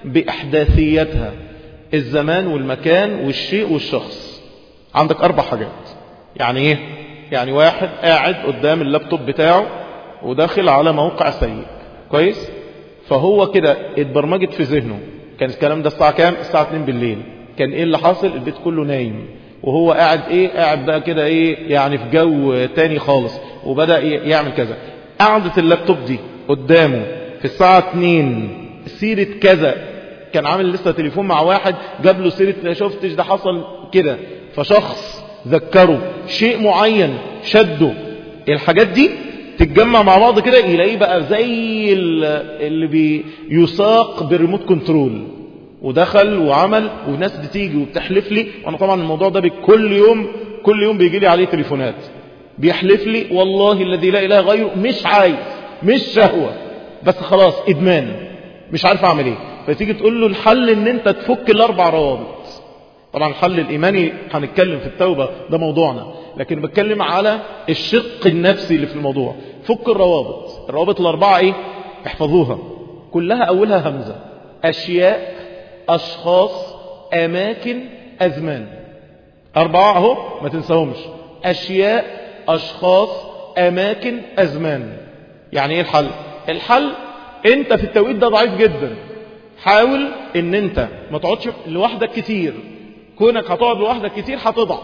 بإحداثيتها، الزمان والمكان والشيء والشخص. عندك أربع حاجات. يعني ايه؟ يعني واحد قاعد قدام اللابتوب بتاعه وداخل على موقع سيء، كويس؟ فهو كده اتبرمجت في ذهنه. كان الكلام ده الساعة كام؟ الساعة اتنين بالليل. كان ايه اللي حاصل؟ البيت كله نايم، وهو قاعد ايه؟ قاعد بقى كده ايه يعني في جو تاني خالص، وبدأ يعمل كذا. قعدت اللابتوب دي قدامه في الساعة اتنين، سيرة كذا، كان عامل لسه تليفون مع واحد جاب له سيرة شفتش ده حصل كده، فشخص ذكره شيء معين شده. الحاجات دي تتجمع مع بعض كده يلاقيه بقى زي اللي بيساق بالريموت كنترول، ودخل وعمل. وناس بتيجي وبتحلف لي، وانا طبعا الموضوع ده كل يوم كل يوم بيجي لي عليه تليفونات، بيحلف لي والله الذي لا اله غيره مش عايز، مش شهوة، بس خلاص ادمان، مش عارف اعمل ايه. فتيجي تقول له الحل ان انت تفك الاربع روابط. طبعا الحل الإيماني هنتكلم في التوبة، ده موضوعنا، لكن بتكلم على الشق النفسي اللي في الموضوع. فك الروابط. الروابط الأربعة إيه؟ احفظوها كلها، أولها همزة. أشياء، أشخاص، أماكن، أزمان. أربعة أهو ما تنساهمش. أشياء، أشخاص، أماكن، أزمان. يعني إيه الحل؟ الحل أنت في التوقيت ده ضعيف جدا، حاول ان انت ما تقعدش لوحدك كتير. كونك هتقعد لوحدك كتير هتضعف.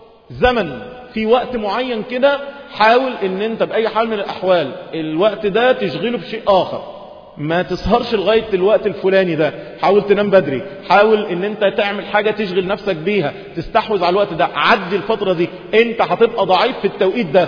زمن في وقت معين كده، حاول ان انت باي حال من الاحوال الوقت ده تشغله بشيء اخر. ما تسهرش لغاية الوقت الفلاني ده، حاول تنام بدري، حاول ان انت تعمل حاجة تشغل نفسك بيها، تستحوذ على الوقت ده. عدي الفترة دي، انت هتبقى ضعيف في التوقيت ده.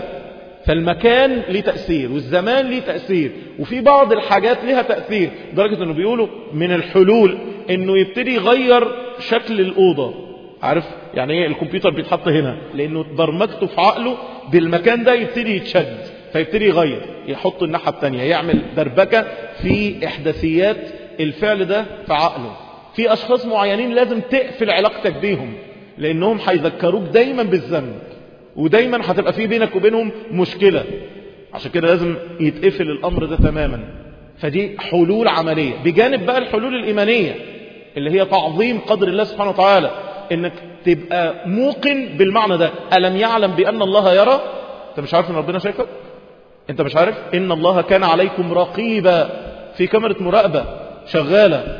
فالمكان ليه تأثير والزمان ليه تأثير، وفي بعض الحاجات ليها تأثير، لدرجة انه بيقولوا من الحلول انه يبتدي يغير شكل الأوضة. عارف يعني ايه؟ الكمبيوتر بيتحط هنا لانه برمجته في عقله بالمكان ده، يبتدي يتشد فيبتدي يغير، يحط الناحية التانية، يعمل دربكة في احداثيات الفعل ده في عقله. في اشخاص معينين لازم تقفل علاقتك بيهم، لانهم هيذكروك دايما بالذنب، ودايما هتبقى في بينك وبينهم مشكلة. عشان كده لازم يتقفل الامر ده تماما. فدي حلول عملية، بجانب بقى الحلول الإيمانية اللي هي تعظيم قدر الله سبحانه وتعالى، انك تبقى موقن بالمعنى ده. ألم يعلم بأن الله يرى؟ انت مش عارف ان ربنا شايفك؟ انت مش عارف ان الله كان عليكم رقيبا؟ في كاميرا مراقبة شغالة،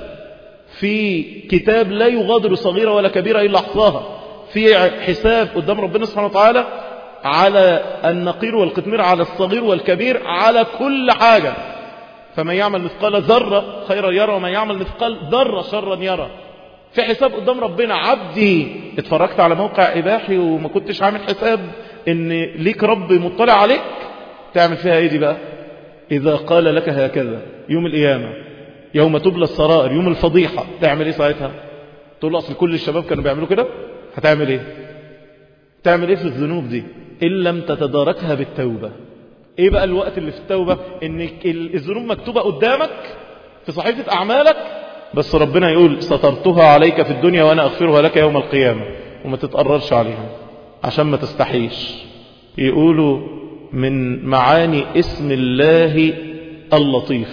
في كتاب لا يغادر صغيرة ولا كبيرة إلا أحصاها، في حساب قدام ربنا سبحانه وتعالى على النقير والقطمير، على الصغير والكبير، على كل حاجة. فمن يعمل مثقال ذرة خيرا يرى، ومن يعمل مثقال ذرة شرا يرى. في حساب قدام ربنا. عبدي اتفرجت على موقع إباحي وما كنتش عامل حساب ان ليك رب مطلع عليك، تعمل فيها ايه دي بقى؟ إذا قال لك هكذا يوم القيامة، يوم تبلى السرائر، يوم الفضيحة، تعمل ايه ساعتها؟ تقول له اصل كل الشباب كانوا بيعملوا كده. هتعمل ايه؟ تعمل ايه في الذنوب دي إن لم تتداركها بالتوبة؟ ايه بقى الوقت اللي في التوبة؟ ان الذنوب مكتوبة قدامك في صحيفة اعمالك، بس ربنا يقول سترتها عليك في الدنيا وانا اغفرها لك يوم القيامة، وما تتقررش عليها عشان ما تستحيش. يقولوا من معاني اسم الله اللطيف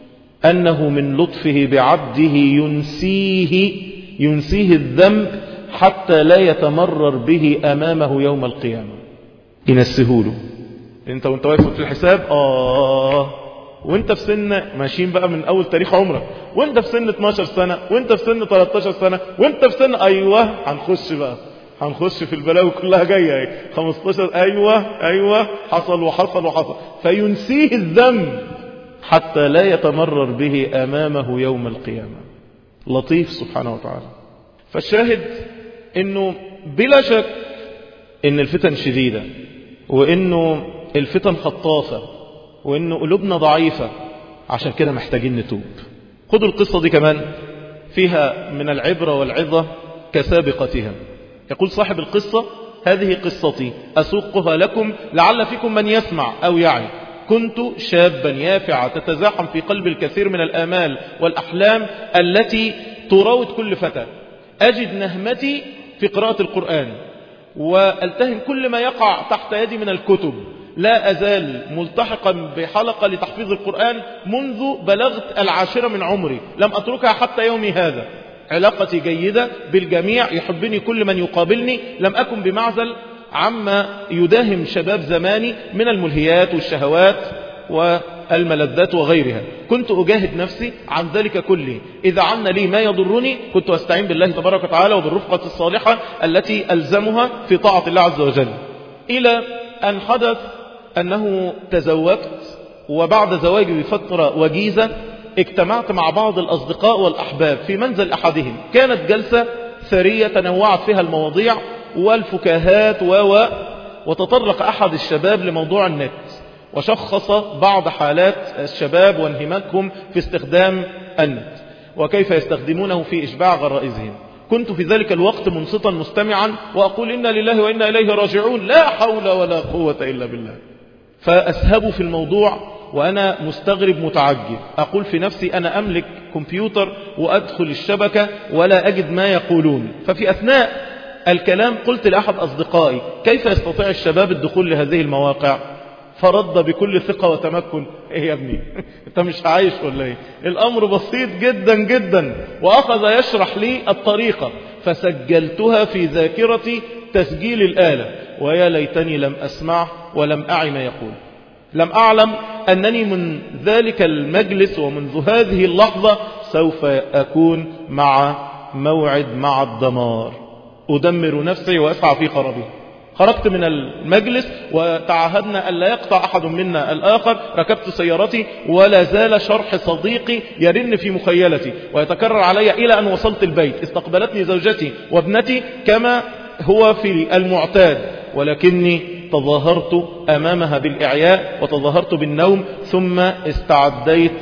أنه من لطفه بعبده ينسيه ينسيه الذنب حتى لا يتمرر به أمامه يوم القيامة. ينسهوله انت وانت واقف في الحساب آه وانت في سن ماشيين بقى من أول تاريخ عمرك، وانت في سن اتناشر سنة، وانت في سن تلتاشر سنة، وانت في سن أيوة هنخش بقى هنخش في البلاوي كلها جاية اهي خمستاشر أيوة أيوة حصل وحصل وحصل، فينسيه الذنب حتى لا يتمرر به أمامه يوم القيامة. لطيف سبحانه وتعالى. فالشاهد انه بلا شك ان الفتن شديدة، وانه الفتن خطافة، وانه قلوبنا ضعيفة، عشان كده محتاجين نتوب. خدوا القصة دي كمان فيها من العبرة والعظة كسابقتها. يقول صاحب القصة: هذه قصتي أسوقها لكم لعل فيكم من يسمع أو يعي. كنت شابا يافعا تتزاحم في قلب الكثير من الآمال والأحلام التي تراود كل فتى. أجد نهمتي في قراءة القرآن، وألتهم كل ما يقع تحت يدي من الكتب. لا أزال ملتحقا بحلقة لتحفيظ القرآن منذ بلغت العاشرة من عمري، لم أتركها حتى يومي هذا. علاقتي جيدة بالجميع، يحبني كل من يقابلني، لم أكن بمعزل عما يداهم شباب زماني من الملهيات والشهوات والملذات وغيرها. كنت أجاهد نفسي عن ذلك كله. إذا عن لي ما يضرني كنت أستعين بالله تبارك وتعالى وبالرفقة الصالحة التي ألزمها في طاعة الله عز وجل. إلى أن حدث أنه تزوجت، وبعد زواجي بفترة وجيزة اجتمعت مع بعض الأصدقاء والأحباب في منزل أحدهم. كانت جلسة ثرية تنوعت فيها المواضيع والفكاهات و وتطرق أحد الشباب لموضوع النت، وشخص بعض حالات الشباب وانهماكهم في استخدام النت وكيف يستخدمونه في إشباع غرائزهم. كنت في ذلك الوقت منصتا مستمعا وأقول إنا لله وإنا إليه راجعون، لا حول ولا قوة إلا بالله. فأسهب في الموضوع وأنا مستغرب متعجب، أقول في نفسي أنا أملك كمبيوتر وأدخل الشبكة ولا أجد ما يقولون. ففي أثناء الكلام قلت لأحد أصدقائي: كيف يستطيع الشباب الدخول لهذه المواقع؟ فرد بكل ثقة وتمكن: ايه يا ابني انت مش عايش ولا ايه؟ الامر بسيط جدا جدا. واخذ يشرح لي الطريقة، فسجلتها في ذاكرتي تسجيل الآلة، ويا ليتني لم أسمع ولم أعي ما يقول. لم أعلم أنني من ذلك المجلس ومنذ هذه اللحظة سوف أكون مع موعد مع الدمار، أدمر نفسي وأسعى في خرابها. خرجت من المجلس وتعهدنا أن لا يقطع أحد منا الآخر. ركبت سيارتي ولا زال شرح صديقي يرن في مخيلتي ويتكرر علي إلى أن وصلت البيت. استقبلتني زوجتي وابنتي كما هو في المعتاد، ولكني تظاهرت أمامها بالإعياء وتظاهرت بالنوم، ثم استعديت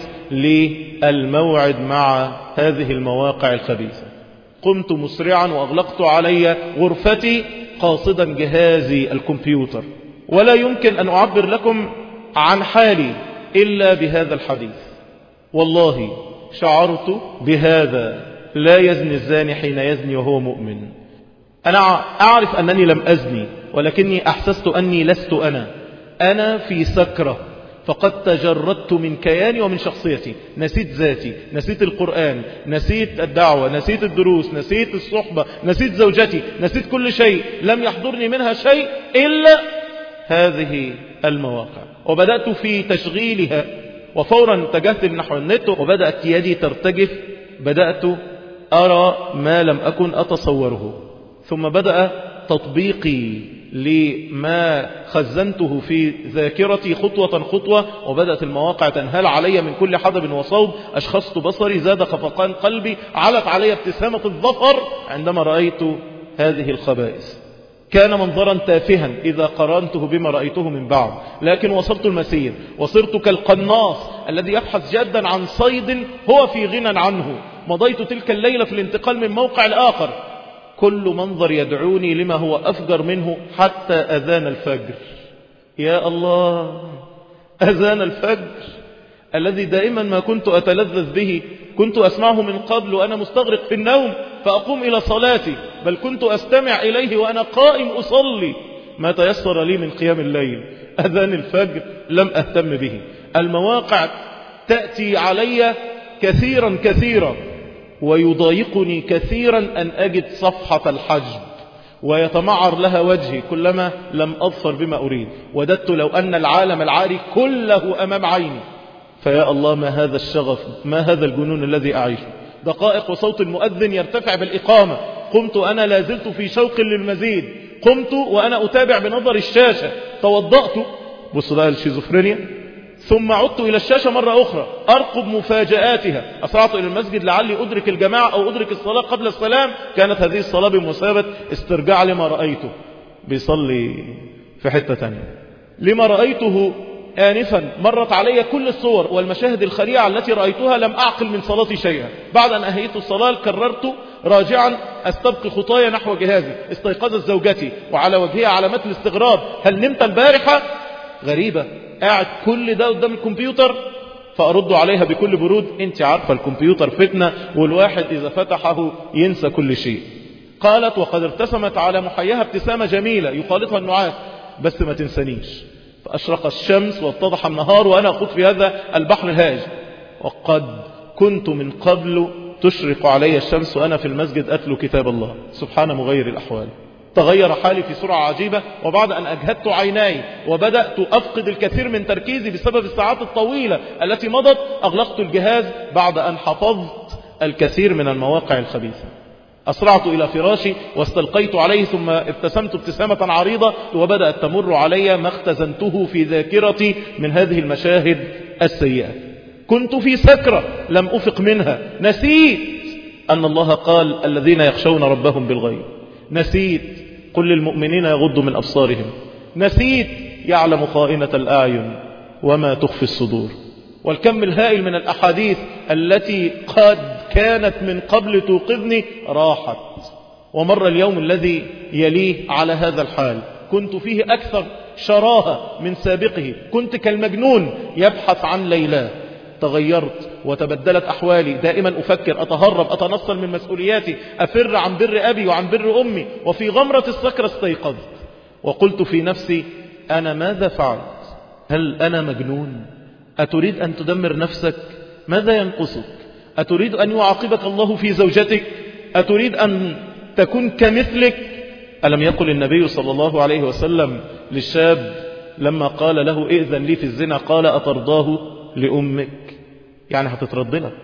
للموعد مع هذه المواقع الخبيثة. قمت مسرعا وأغلقت علي غرفتي قاصدا جهازي الكمبيوتر. ولا يمكن أن أعبر لكم عن حالي إلا بهذا الحديث. والله شعرت بهذا: لا يزني الزاني حين يزني وهو مؤمن. أنا أعرف أنني لم أزني، ولكني أحسست أني لست أنا. أنا في سكرة، فقد تجردت من كياني ومن شخصيتي. نسيت ذاتي، نسيت القرآن، نسيت الدعوة، نسيت الدروس، نسيت الصحبة، نسيت زوجتي، نسيت كل شيء. لم يحضرني منها شيء إلا هذه المواقع، وبدأت في تشغيلها. وفورا اتجهت نحو النت وبدأت يدي ترتجف. بدأت أرى ما لم أكن أتصوره. ثم بدأ تطبيقي لما خزنته في ذاكرتي خطوة خطوة، وبدأت المواقع تنهال علي من كل حدب وصوب. أشخصت بصري، زاد خفقان قلبي، علت علي ابتسامة الظفر عندما رأيت هذه الخبائث. كان منظرا تافها إذا قرنته بما رأيته من بعد، لكن وصلت المسير وصرت كالقناص الذي يبحث جدا عن صيد هو في غنى عنه. مضيت تلك الليلة في الانتقال من موقع لآخر، كل منظر يدعوني لما هو أفجر منه، حتى أذان الفجر. يا الله، أذان الفجر الذي دائما ما كنت أتلذذ به، كنت أسمعه من قبل وأنا مستغرق في النوم فأقوم إلى صلاتي، بل كنت أستمع إليه وأنا قائم أصلي ما تيسر لي من قيام الليل. أذان الفجر لم أهتم به. المواقع تأتي علي كثيرا كثيرا، ويضايقني كثيرا أن أجد صفحة الحجب، ويتمعر لها وجهي كلما لم أظفر بما أريد. وددت لو أن العالم العاري كله أمام عيني. فيا الله، ما هذا الشغف، ما هذا الجنون الذي أعيشه. دقائق وصوت المؤذن يرتفع بالإقامة، قمت أنا لازلت في شوق للمزيد، قمت وأنا أتابع بنظر الشاشة، توضأت، بصوا بقى الشيزوفرينيا، ثم عدت إلى الشاشة مرة أخرى أرقب مفاجآتها. أسرعت إلى المسجد لعلي أدرك الجماعة أو أدرك الصلاة قبل السلام. كانت هذه الصلاة بمثابة استرجاع لما رأيته، بيصلي في حتة تانية. لما رأيته آنفا مرت علي كل الصور والمشاهد الخريعة التي رأيتها، لم أعقل من صلاتي شيئا. بعد أن أهيت الصلاة كررت راجعا أستبقي خطايا نحو جهازي. استيقظت زوجتي وعلى وجهها علامات الاستغراب، هل نمت البارحة؟ غريبة، قاعد كل ده قدام الكمبيوتر. فأرد عليها بكل برود، انت عارفة الكمبيوتر فتنة، والواحد إذا فتحه ينسى كل شيء. قالت وقد ارتسمت على محيها ابتسامة جميلة يخالطها النعاس، بس ما تنسانيش. فأشرق الشمس واتضح النهار وأنا أخوض في هذا البحر الهاج. وقد كنت من قبل تشرق علي الشمس وأنا في المسجد أتلو كتاب الله. سبحان مغير الأحوال. تغير حالي في سرعة عجيبة، وبعد أن أجهدت عيناي وبدأت أفقد الكثير من تركيزي بسبب الساعات الطويلة التي مضت، أغلقت الجهاز بعد أن حفظت الكثير من المواقع الخبيثة. أسرعت إلى فراشي واستلقيت عليه، ثم ابتسمت ابتسامة عريضة، وبدأت تمر علي ما اختزنته في ذاكرتي من هذه المشاهد السيئة. كنت في سكرة لم أفق منها، نسيت أن الله قال الذين يخشون ربهم بالغيب، نسيت قل للمؤمنين يغضوا من أبصارهم، نسيت يعلم خائنة الأعين وما تخفي الصدور. والكم الهائل من الأحاديث التي قد كانت من قبل توقظني راحت، ومر اليوم الذي يليه على هذا الحال. كنت فيه أكثر شراهة من سابقه، كنت كالمجنون يبحث عن ليلاه. تغيرت وتبدلت أحوالي، دائما أفكر، أتهرب، أتنصل من مسؤولياتي، أفر عن بر أبي وعن بر أمي. وفي غمرة السكرة استيقظت وقلت في نفسي أنا ماذا فعلت؟ هل أنا مجنون؟ أتريد أن تدمر نفسك؟ ماذا ينقصك؟ أتريد أن يعاقبك الله في زوجتك؟ أتريد أن تكون كمثلك؟ ألم يقل النبي صلى الله عليه وسلم للشاب لما قال له ائذن لي في الزنا، قال أترضاه لأمك؟ يعني هتترضى لك.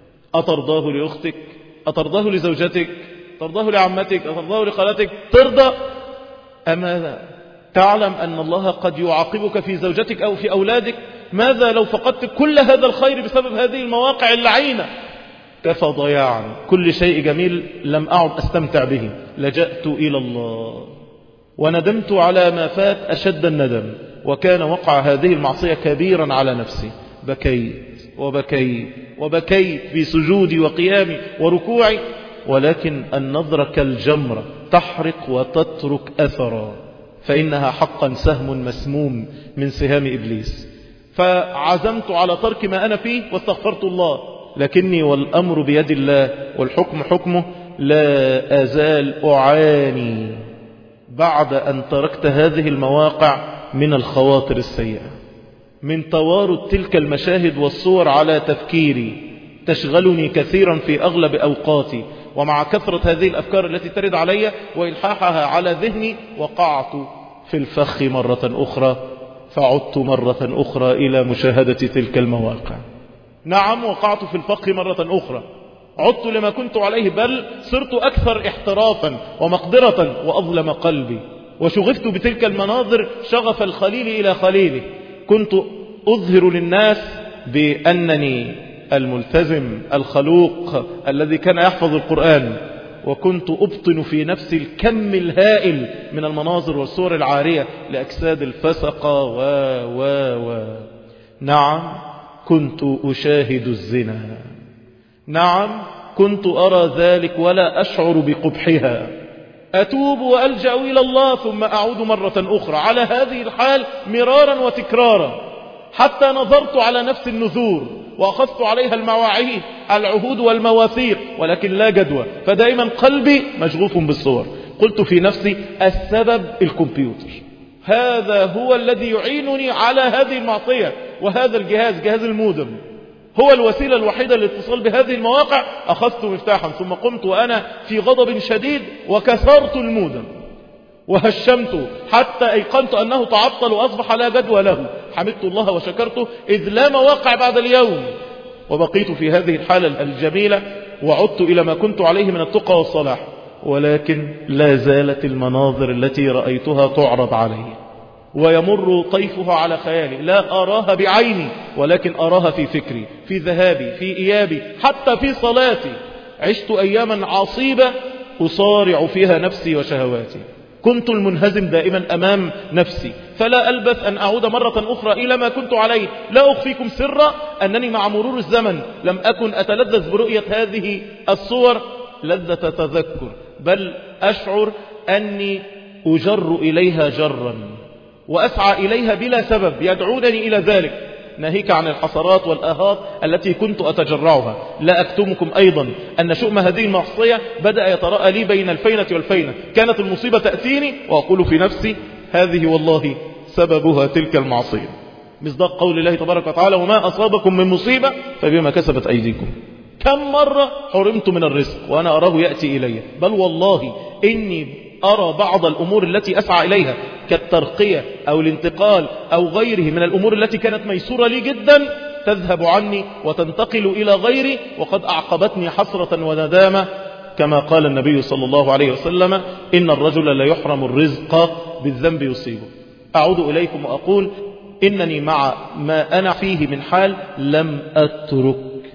أترضاه لأختك؟ أترضاه لزوجتك؟ ترضاه لعمتك؟ أترضاه لخالتك؟ ترضى؟ أما تعلم أن الله قد يعاقبك في زوجتك أو في أولادك؟ ماذا لو فقدت كل هذا الخير بسبب هذه المواقع اللعينة؟ كفى ضياعا، كل شيء جميل لم أعد أستمتع به. لجأت إلى الله وندمت على ما فات أشد الندم، وكان وقع هذه المعصية كبيرا على نفسي. بكيت وبكيت وبكيت في سجودي وقيامي وركوعي، ولكن النظرة كالجمرة تحرق وتترك أثرا، فإنها حقا سهم مسموم من سهام إبليس. فعزمت على ترك ما أنا فيه واستغفرت الله، لكني والأمر بيد الله والحكم حكمه لا أزال أعاني بعد أن تركت هذه المواقع من الخواطر السيئة، من توارد تلك المشاهد والصور على تفكيري، تشغلني كثيرا في أغلب أوقاتي. ومع كثرة هذه الأفكار التي ترد علي وإلحاحها على ذهني، وقعت في الفخ مرة أخرى، فعدت مرة أخرى إلى مشاهدة تلك المواقع. نعم، وقعت في الفخ مرة أخرى، عدت لما كنت عليه، بل صرت أكثر احترافا ومقدرة، وأظلم قلبي وشغفت بتلك المناظر شغف الخليل إلى خليله. كنت أظهر للناس بأنني الملتزم الخلوق الذي كان يحفظ القرآن، وكنت أبطن في نفسي الكم الهائل من المناظر والصور العارية لأجساد الفسقة و و و نعم، كنت أشاهد الزنا، نعم كنت أرى ذلك ولا أشعر بقبحها. أتوب وألجأ إلى الله ثم أعود مرة أخرى على هذه الحال مرارا وتكرارا، حتى نظرت على نفس النذور وأخذت عليها المواعيد العهود والمواثيق، ولكن لا جدوى، فدائما قلبي مشغوف بالصور. قلت في نفسي السبب الكمبيوتر، هذا هو الذي يعينني على هذه المعصية، وهذا الجهاز جهاز المودم هو الوسيلة الوحيدة للاتصال بهذه المواقع. أخذت مفتاحا ثم قمت وأنا في غضب شديد وكسرت المودم وهشمته حتى أيقنت أنه تعطل وأصبح لا جدوى له. حمدت الله وشكرته إذ لا مواقع بعد اليوم، وبقيت في هذه الحالة الجميلة وعدت إلى ما كنت عليه من التقى والصلاح. ولكن لا زالت المناظر التي رأيتها تعرض علي ويمر طيفها على خيالي، لا أراها بعيني ولكن أراها في فكري، في ذهابي، في إيابي، حتى في صلاتي. عشت أياما عصيبة أصارع فيها نفسي وشهواتي. كنت المنهزم دائما أمام نفسي، فلا ألبث أن أعود مرة أخرى إلى ما كنت عليه. لا أخفيكم سرا أنني مع مرور الزمن لم أكن أتلذذ برؤية هذه الصور لذة تذكر، بل أشعر أني أجر إليها جرا وأسعى إليها بلا سبب يدعونني إلى ذلك، ناهيك عن الحسرات والآهات التي كنت أتجرعها. لا أكتمكم أيضا أن شؤم هذه المعصية بدأ يتراءى لي بين الفينة والفينة. كانت المصيبة تأتيني وأقول في نفسي هذه والله سببها تلك المعصية، مصداق قول الله تبارك وتعالى وما أصابكم من مصيبة فبما كسبت أيديكم. كم مرة حرمت من الرزق وأنا أراه يأتي إلي، بل والله إني أرى بعض الأمور التي أسعى إليها كالترقية أو الانتقال أو غيره من الأمور التي كانت ميسورة لي جدا تذهب عني وتنتقل إلى غيري، وقد أعقبتني حسرة وندامة، كما قال النبي صلى الله عليه وسلم إن الرجل لا يحرم الرزق بالذنب يصيبه. أعود إليكم وأقول إنني مع ما أنا فيه من حال لم أترك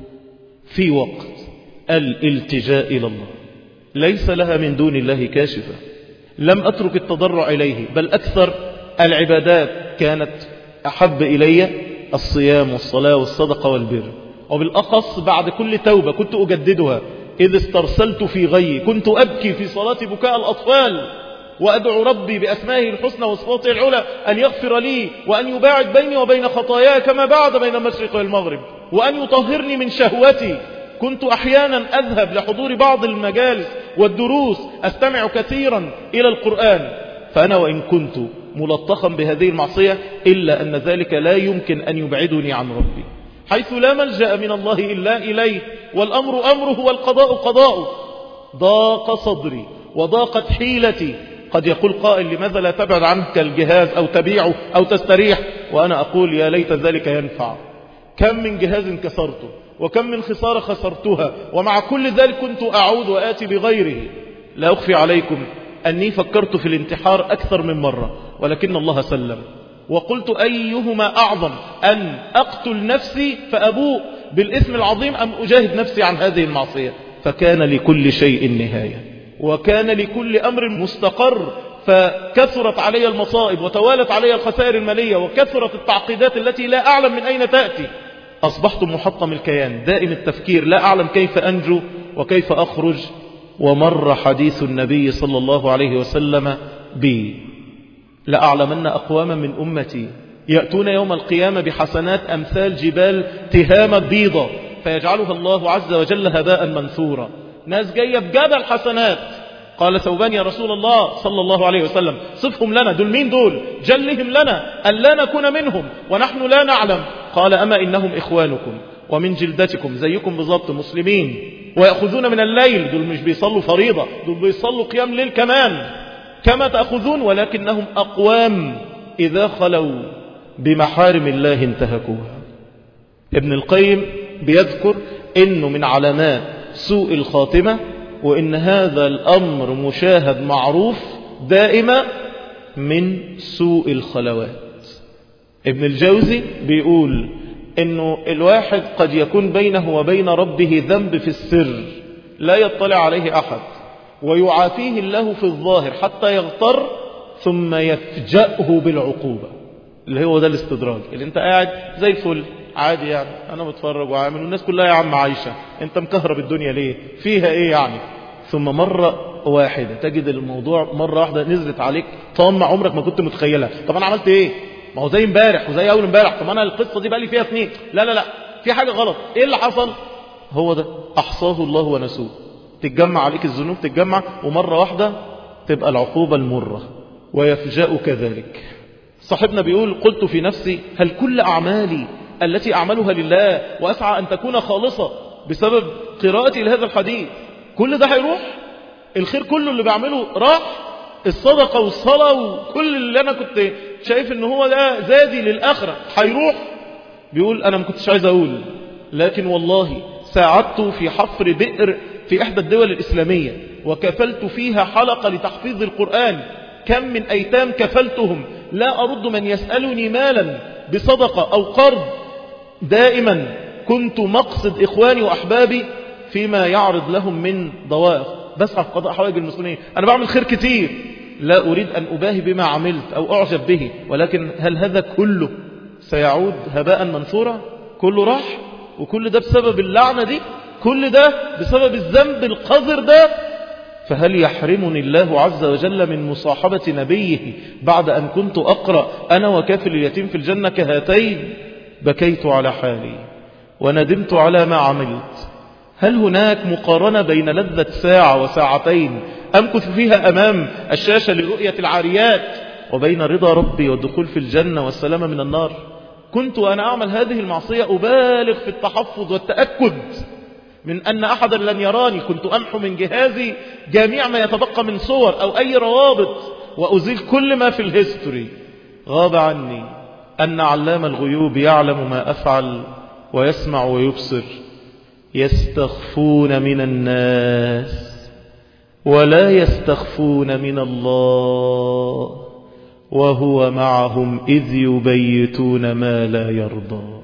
في وقت الالتجاء إلى الله، ليس لها من دون الله كاشفة. لم أترك التضرع إليه، بل أكثر العبادات كانت أحب إلي الصيام والصلاة والصدقة والبر، وبالأخص بعد كل توبة كنت أجددها. إذ استرسلت في غي كنت أبكي في صلاة بكاء الأطفال وأدعو ربي بأسمائه الحسنى وصفاته العلى أن يغفر لي وأن يباعد بيني وبين خطاياي كما بعد بين المشرق والمغرب، وأن يطهرني من شهوتي. كنت أحيانا أذهب لحضور بعض المجالس والدروس أستمع كثيرا إلى القرآن، فأنا وإن كنت ملطخا بهذه المعصية إلا أن ذلك لا يمكن أن يبعدني عن ربي، حيث لا ملجأ من الله إلا إليه، والأمر أمره والقضاء قضاؤه. ضاق صدري وضاقت حيلتي. قد يقول قائل لماذا لا تبعد عنك الجهاز أو تبيعه أو تستريح، وأنا أقول يا ليت ذلك ينفع. كم من جهاز كسرته وكم من خسارة خسرتها، ومع كل ذلك كنت أعود وآتي بغيره. لا أخفي عليكم أني فكرت في الانتحار أكثر من مرة، ولكن الله سلم، وقلت أيهما أعظم أن أقتل نفسي فأبوء بالإثم العظيم أم أجاهد نفسي عن هذه المعصية. فكان لكل شيء نهاية وكان لكل أمر مستقر، فكثرت علي المصائب وتوالت علي الخسائر المالية وكثرت التعقيدات التي لا أعلم من أين تأتي. أصبحت محطم الكيان دائم التفكير، لا أعلم كيف أنجو وكيف أخرج. ومر حديث النبي صلى الله عليه وسلم بي لأعلمن أقواما من أمتي يأتون يوم القيامة بحسنات أمثال جبال تهامة بيضة فيجعلها الله عز وجل هباء منثورا. ناس جاية بجبل حسنات. قال ثوبان يا رسول الله صلى الله عليه وسلم صفهم لنا، دول مين دول؟ جلهم لنا أن لا نكون منهم ونحن لا نعلم. قال أما إنهم إخوانكم ومن جلدتكم زيكم بالضبط مسلمين ويأخذون من الليل، دول مش بيصلوا فريضة، دول بيصلوا قيام ليل كمان كما تأخذون، ولكنهم أقوام إذا خلوا بمحارم الله انتهكوها. ابن القيم بيذكر إنه من علامات سوء الخاتمة، وإن هذا الأمر مشاهد معروف دائما من سوء الخلوات. ابن الجوزي بيقول إنه الواحد قد يكون بينه وبين ربه ذنب في السر لا يطلع عليه أحد، ويعافيه الله في الظاهر حتى يغتر ثم يفجأه بالعقوبة، اللي هو ده الاستدراج، اللي انت قاعد زي الفل عادي يعني انا بتفرج وعامل والناس كلها يا عم عايشة، انت مكهرب الدنيا ليه؟ فيها ايه يعني؟ ثم مرة واحدة تجد الموضوع مرة واحدة نزلت عليك طامة عمرك ما كنت متخيلها. طب انا عملت ايه؟ ما هو زي امبارح وزي اول امبارح. طب انا القصة دي بقى لي فيها سنين. لا لا لا في حاجة غلط. ايه اللي حصل؟ هو ده احصاه الله ونسوه. تتجمع عليك الذنوب تتجمع، ومرة واحدة تبقى العقوبة المرة ويفجأك ذلك. صاحبنا بيقول قلت في نفسي هل كل أعمالي التي أعملها لله وأسعى أن تكون خالصة بسبب قراءتي لهذا الحديث كل ده هيروح؟ الخير كله اللي بعمله راح؟ الصدقة والصلاة وكل اللي أنا كنت شايف إن هو ده زادي للآخرة هيروح؟ بيقول أنا ما كنتش عايز أقول، لكن والله ساعدت في حفر بئر في إحدى الدول الإسلامية وكفلت فيها حلقة لتحفيظ القرآن. كم من أيتام كفلتهم، لا أرد من يسألني مالا بصدقة أو قرض. دائما كنت مقصد إخواني وأحبابي فيما يعرض لهم من ضوائق، بسعى في قضاء حوائج المسلمين. أنا بعمل خير كتير، لا أريد أن أباهي بما عملت أو أعجب به، ولكن هل هذا كله سيعود هباء منثورا؟ كله راح، وكل ده بسبب اللعنة دي، كل ده بسبب الذنب القذر ده. فهل يحرمني الله عز وجل من مصاحبة نبيه بعد أن كنت أقرأ أنا وكافل اليتيم في الجنة كهاتين؟ بكيت على حالي وندمت على ما عملت. هل هناك مقارنة بين لذة ساعة وساعتين أمكث فيها أمام الشاشة لرؤية العاريات وبين رضا ربي والدخول في الجنة والسلامة من النار؟ كنت وأنا أعمل هذه المعصية أبالغ في التحفظ والتأكد من أن أحدا لن يراني. كنت أمحو من جهازي جميع ما يتبقى من صور أو أي روابط وأزيل كل ما في الهيستوري. غاب عني أن علام الغيوب يعلم ما أفعل ويسمع ويبصر. يستخفون من الناس ولا يستخفون من الله وهو معهم إذ يبيتون ما لا يرضى.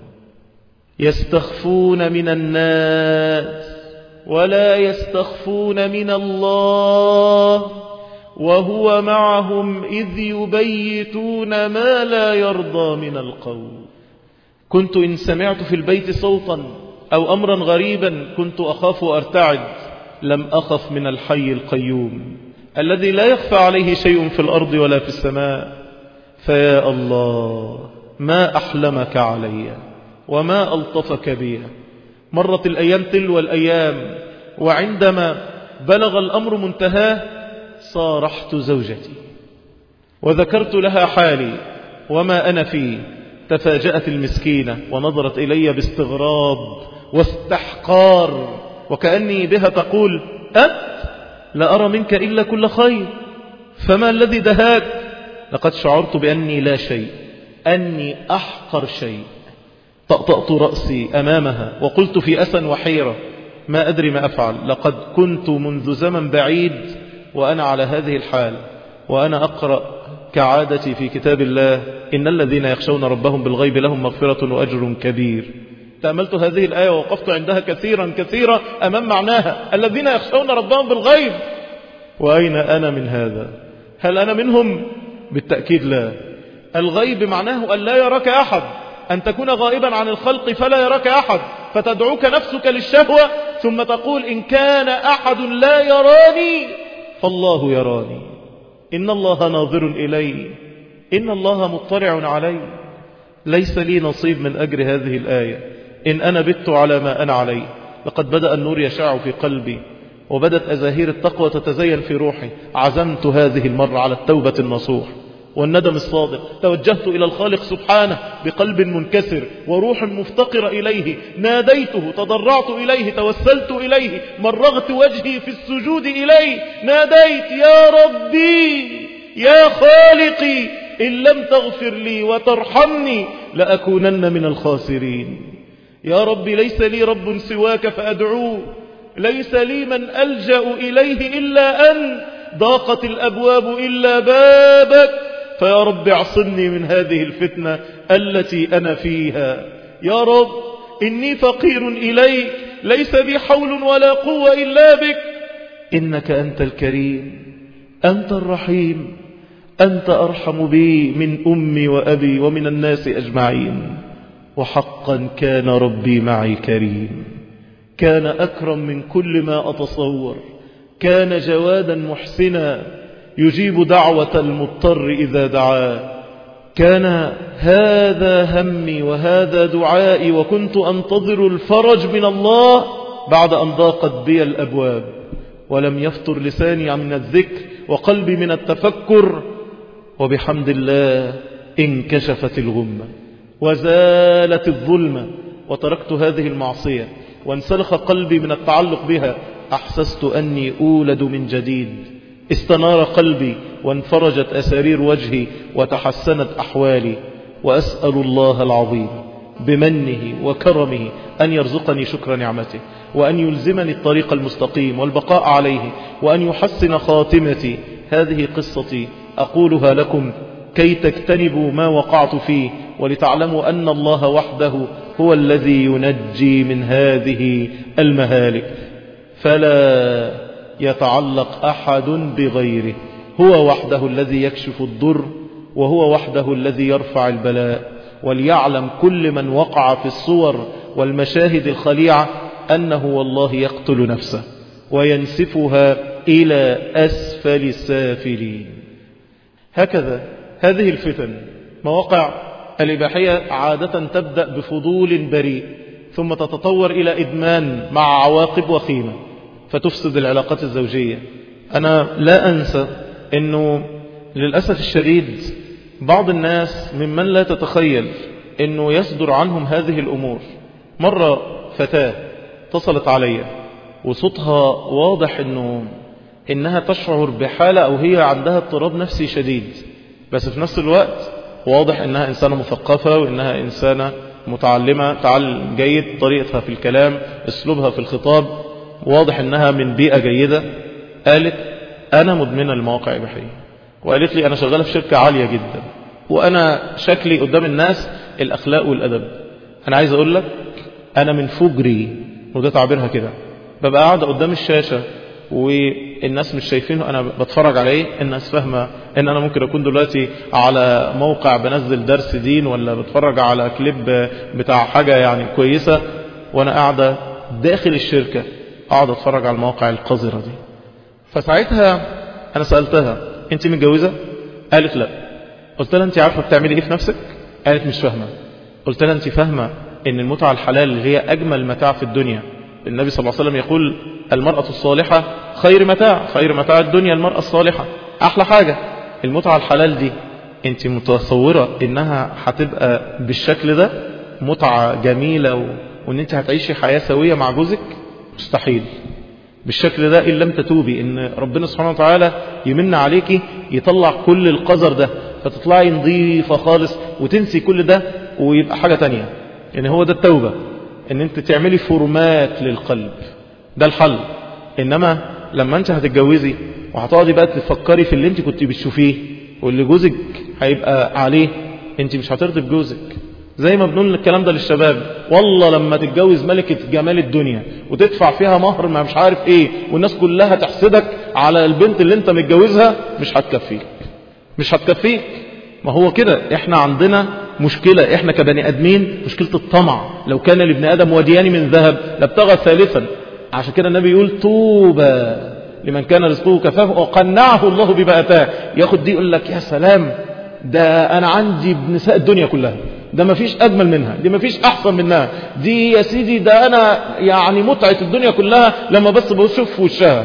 يستخفون من الناس ولا يستخفون من الله وهو معهم إذ يبيتون ما لا يرضى من القول. كنت إن سمعت في البيت صوتا أو أمرا غريبا كنت أخاف وأرتعد. لم أخف من الحي القيوم الذي لا يخفى عليه شيء في الأرض ولا في السماء. فيا الله ما أحلمك علي وما ألطفك بي. مرت الأيام تلو الأيام، وعندما بلغ الأمر منتهاه صارحت زوجتي وذكرت لها حالي وما أنا فيه. تفاجأت المسكينة ونظرت إلي باستغراب واستحقار وكأني بها تقول أنت لا أرى منك إلا كل خير، فما الذي دهاك؟ لقد شعرت بأني لا شيء، أني أحقر شيء. طأطأت رأسي أمامها وقلت في أسى وحيرة ما أدري ما أفعل. لقد كنت منذ زمن بعيد وأنا على هذه الحال، وأنا أقرأ كعادتي في كتاب الله إن الذين يخشون ربهم بالغيب لهم مغفرة وأجر كبير. تأملت هذه الآية ووقفت عندها كثيرا كثيرا أمام معناها، الذين يخشون ربهم بالغيب. وأين أنا من هذا؟ هل أنا منهم؟ بالتأكيد لا. الغيب معناه أن لا يراك أحد، أن تكون غائبا عن الخلق فلا يراك أحد، فتدعوك نفسك للشهوة ثم تقول إن كان أحد لا يراني فالله يراني، إن الله ناظر إلي، إن الله مطلع علي. ليس لي نصيب من أجر هذه الآية إن أنا بت على ما أنا عليه. لقد بدأ النور يشع في قلبي وبدت أزاهير التقوى تتزين في روحي. عزمت هذه المرة على التوبة النصوح والندم الصادق. توجهت إلى الخالق سبحانه بقلب منكسر وروح مفتقر إليه. ناديته، تضرعت إليه، توسلت إليه، مرغت وجهي في السجود إليه. ناديت يا ربي يا خالقي إن لم تغفر لي وترحمني لأكونن من الخاسرين. يا ربي ليس لي رب سواك فأدعوه، ليس لي من ألجأ إليه إلا أنت، ضاقت الأبواب إلا بابك، فيا رب اعصمني من هذه الفتنة التي أنا فيها. يا رب إني فقير إليك، ليس بي حول ولا قوة إلا بك، إنك أنت الكريم، أنت الرحيم، أنت أرحم بي من أمي وأبي ومن الناس أجمعين. وحقا كان ربي معي كريم، كان أكرم من كل ما أتصور، كان جوادا محسنا يجيب دعوة المضطر إذا دعاه. كان هذا همي وهذا دعائي، وكنت أنتظر الفرج من الله بعد أن ضاقت بي الأبواب، ولم يفتر لساني من الذكر وقلبي من التفكر. وبحمد الله انكشفت الغمة وزالت الظلمة وتركت هذه المعصية وانسلخ قلبي من التعلق بها، أحسست أني أولد من جديد، استنار قلبي وانفرجت أسارير وجهي وتحسنت أحوالي. وأسأل الله العظيم بمنه وكرمه أن يرزقني شكر نعمته، وأن يلزمني الطريق المستقيم والبقاء عليه، وأن يحسن خاتمتي. هذه قصتي أقولها لكم كي تجتنبوا ما وقعت فيه، ولتعلموا أن الله وحده هو الذي ينجي من هذه المهالك، فلا يتعلق أحد بغيره. هو وحده الذي يكشف الضر، وهو وحده الذي يرفع البلاء. وليعلم كل من وقع في الصور والمشاهد الخليعة أنه والله يقتل نفسه وينسفها إلى أسفل السافلين. هكذا هذه الفتن مواقع الإباحية عادة تبدأ بفضول بريء، ثم تتطور إلى إدمان مع عواقب وخيمة فتفسد العلاقات الزوجية. أنا لا أنسى أنه للأسف الشديد بعض الناس ممن لا تتخيل أنه يصدر عنهم هذه الأمور. مرة فتاة اتصلت علي وصوتها واضح أنه إنها تشعر بحالة أو هي عندها اضطراب نفسي شديد، بس في نفس الوقت واضح أنها إنسانة مثقفة وإنها إنسانة متعلمة تعلم جيد، طريقتها في الكلام، أسلوبها في الخطاب، واضح أنها من بيئة جيدة. قالت أنا مدمنة المواقع الإباحية، وقالت لي أنا شغالة في شركة عالية جدا، وأنا شكلي قدام الناس الأخلاق والأدب. أنا عايز أقول لك أنا من فجري، وده تعبيرها كده، ببقى قاعدة قدام الشاشة والناس مش شايفينه أنا بتفرج عليه، الناس فاهمة إن أنا ممكن أكون دلوقتي على موقع بنزل درس دين، ولا بتفرج على كليب بتاع حاجة يعني كويسة، وأنا قاعدة داخل الشركة قاعدة أتفرج على المواقع القذرة دي. فساعتها أنا سألتها أنت متجوزة؟ قالت لا. قلت لها أنت عارفة بتعملي إيه في نفسك؟ قالت مش فاهمة. قلت لها أنت فاهمة إن المتعة الحلال هي أجمل متاع في الدنيا؟ النبي صلى الله عليه وسلم يقول المرأة الصالحة خير متاع، خير متاع الدنيا المرأة الصالحة، أحلى حاجة. المتعة الحلال دي أنت متصورة إنها هتبقى بالشكل ده متعة جميلة و... وإن أنت هتعيشي حياة سوية مع جوزك؟ مستحيل بالشكل ده، إن لم تتوبي إن ربنا سبحانه وتعالى يمن عليكي يطلع كل القذر ده فتطلعي نظيفة خالص وتنسي كل ده ويبقى حاجة تانية. يعني هو ده التوبة، إن أنت تعملي فورمات للقلب، ده الحل. إنما لما أنت هتتجوزي وهتقعدي بقى تفكري في اللي أنت كنت بتشوفيه واللي جوزك هيبقى عليه، أنت مش هترضي بجوزك. زي ما بنقول الكلام ده للشباب، والله لما تتجوز ملكة جمال الدنيا وتدفع فيها مهر ما مش عارف ايه، والناس كلها تحسدك على البنت اللي انت متجوزها، مش هتكفيك، مش هتكفيك. ما هو كده احنا عندنا مشكلة، احنا كبني ادمين مشكلة الطمع. لو كان لابن ادم وديان من ذهب لابتغى ثالثا. عشان كده النبي يقول طوبى لمن كان رزقه كفافه وقنعه الله بما اتاه. ياخد دي يقول لك يا سلام، ده انا عندي بنساء الدنيا كلها، ده ما فيش أجمل منها، دي ما فيش أحسن منها، دي يا سيدي ده أنا يعني متعة الدنيا كلها لما بس بشوف وشها.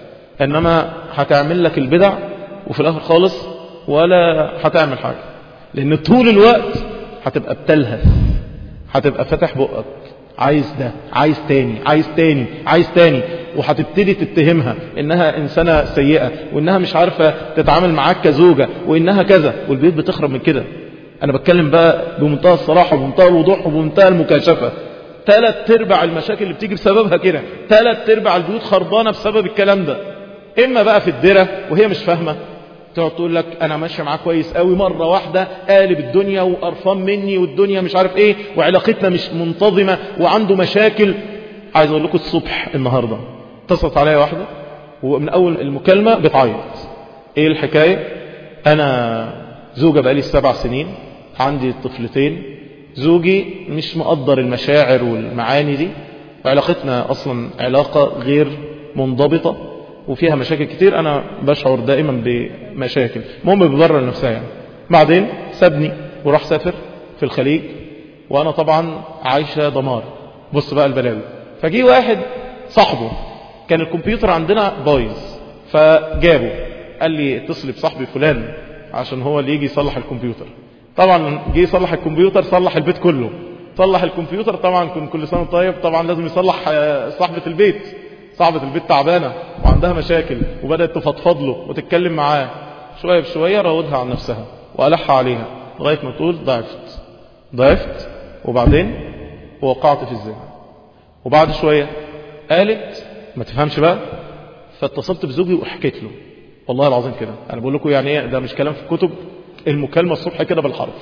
إنما هتعمل لك البدع وفي الآخر خالص ولا هتعمل حاجة، لأن طول الوقت هتبقى بتلهث، هتبقى فتح بقك عايز ده، عايز تاني، عايز تاني، عايز تاني، وهتبتدي تتهمها إنها إنسانة سيئة، وإنها مش عارفة تتعامل معاك كزوجة، وإنها كذا، والبيت بتخرب من كده. أنا بتكلم بقى بمنتهى الصراحة وبمنتهى الوضوح وبمنتهى المكاشفة. ثلاث ارباع المشاكل اللي بتيجي بسببها كده، ثلاث ارباع البيوت خربانة بسبب الكلام ده. إما بقى في الدرة وهي مش فاهمة، تقعد تقول لك أنا ماشية معاه كويس قوي، مرة واحدة قالب الدنيا وقرفان مني والدنيا مش عارف إيه وعلاقتنا مش منتظمة وعنده مشاكل. عايز أقول لكم الصبح النهاردة اتصلت عليا واحدة ومن أول المكالمة بتعيط. إيه الحكاية؟ أنا زوجة بقالي سبع سنين، عندي طفلتين، زوجي مش مقدر المشاعر والمعاني دي، وعلاقتنا أصلا علاقة غير منضبطة وفيها مشاكل كتير، أنا بشعر دائما بمشاكل، المهم ببرر نفسها يعني. بعدين سابني وراح سافر في الخليج، وأنا طبعا عايشة دمار. بص بقى البلاوي. فجي واحد صاحبه كان الكمبيوتر عندنا بايظ، فجابه قال لي اتصلي بصاحبي فلان عشان هو اللي يجي يصلح الكمبيوتر. طبعا جه يصلح الكمبيوتر، صلح البيت كله. صلح الكمبيوتر طبعا كن كل سنة طيب، طبعا لازم يصلح صاحبة البيت. صاحبة البيت تعبانة وعندها مشاكل وبدأت تفضفض له وتتكلم معاه، شوية بشوية راودها عن نفسها وألح عليها لغاية ما تقول ضعفت ضعفت وبعدين ووقعت في الزنا. وبعد شوية قالت ما تفهمش بقى، فاتصلت بزوجي وحكيت له. والله العظيم كده أنا بقول لكم يعني ايه، ده مش كلام في الكتب، المكالمة الصبح كده بالحرف.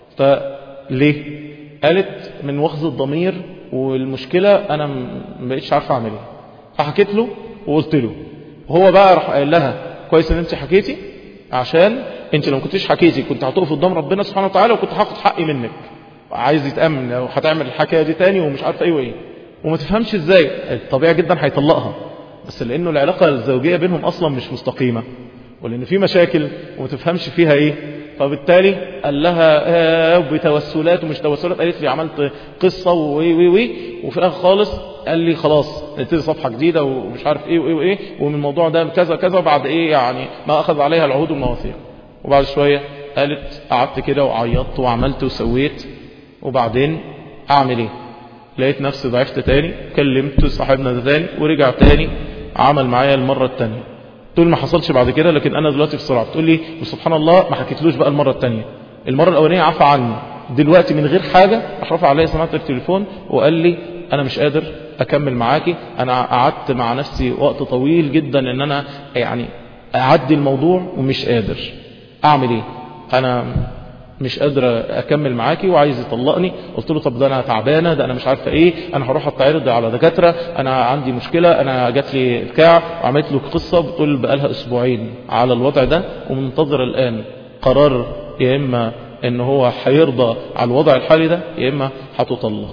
فليه؟ قالت من وخز الضمير، والمشكلة أنا ما بقيتش عارفة أعمل ايه. فحكيت له وقلت له، وهو بقى راح قال لها كويس ان انت حكيتي، عشان انت لو ما كنتيش حكيتي كنت هتقف قدام ربنا سبحانه وتعالى وكنت هاخد حقي منك. عايز يتأمن لو هتعمل الحكاية دي تاني ومش عارف ايه وايه، وما تفهمش ازاي. طبيعي جدا هيطلقها، بس لانه العلاقة الزوجية بينهم اصلا مش مستقيمة، ولان في مشاكل وما تفهمش فيها ايه. فبالتالي قال لها آه بتوسلات ومش توسلات، قالت لي عملت قصة وي وي وي وفي الاخر خالص قال لي خلاص نبتدي صفحة جديدة ومش عارف ايه وايه وايه، ومن الموضوع ده كذا كذا، بعد ايه يعني ما اخذ عليها العهود والمواثيق. وبعد شوية قالت قعدت كده وعيطت وعملت وسويت، وبعدين اعمل ايه؟ لقيت نفسي ضعفت تاني، كلمت صاحبنا ده تاني ورجع تاني عمل معايا المرة التانية. تقول ما حصلش بعد كده، لكن انا دلوقتي في صراع. تقول لي وسبحان الله ما حكيتلوش بقى المرة التانية، المرة الاولانية عفى عني، دلوقتي من غير حاجة رفع عليا سماعة التليفون وقال لي انا مش قادر اكمل معاكي، انا قعدت مع نفسي وقت طويل جدا ان انا يعني اعدي الموضوع ومش قادر اعمل ايه، انا مش قادر اكمل معاكي وعايز يطلقني. قلت له طب ده انا تعبانه، ده انا مش عارفه ايه، انا هروح اتعرض على دكاتره، انا عندي مشكله، انا جات لي بتاع. وعملت له قصه بتقول بقالها اسبوعين على الوضع ده ومنتظر الان قرار، يا اما ان هو هيرضى على الوضع الحالي ده يا اما هتطلق.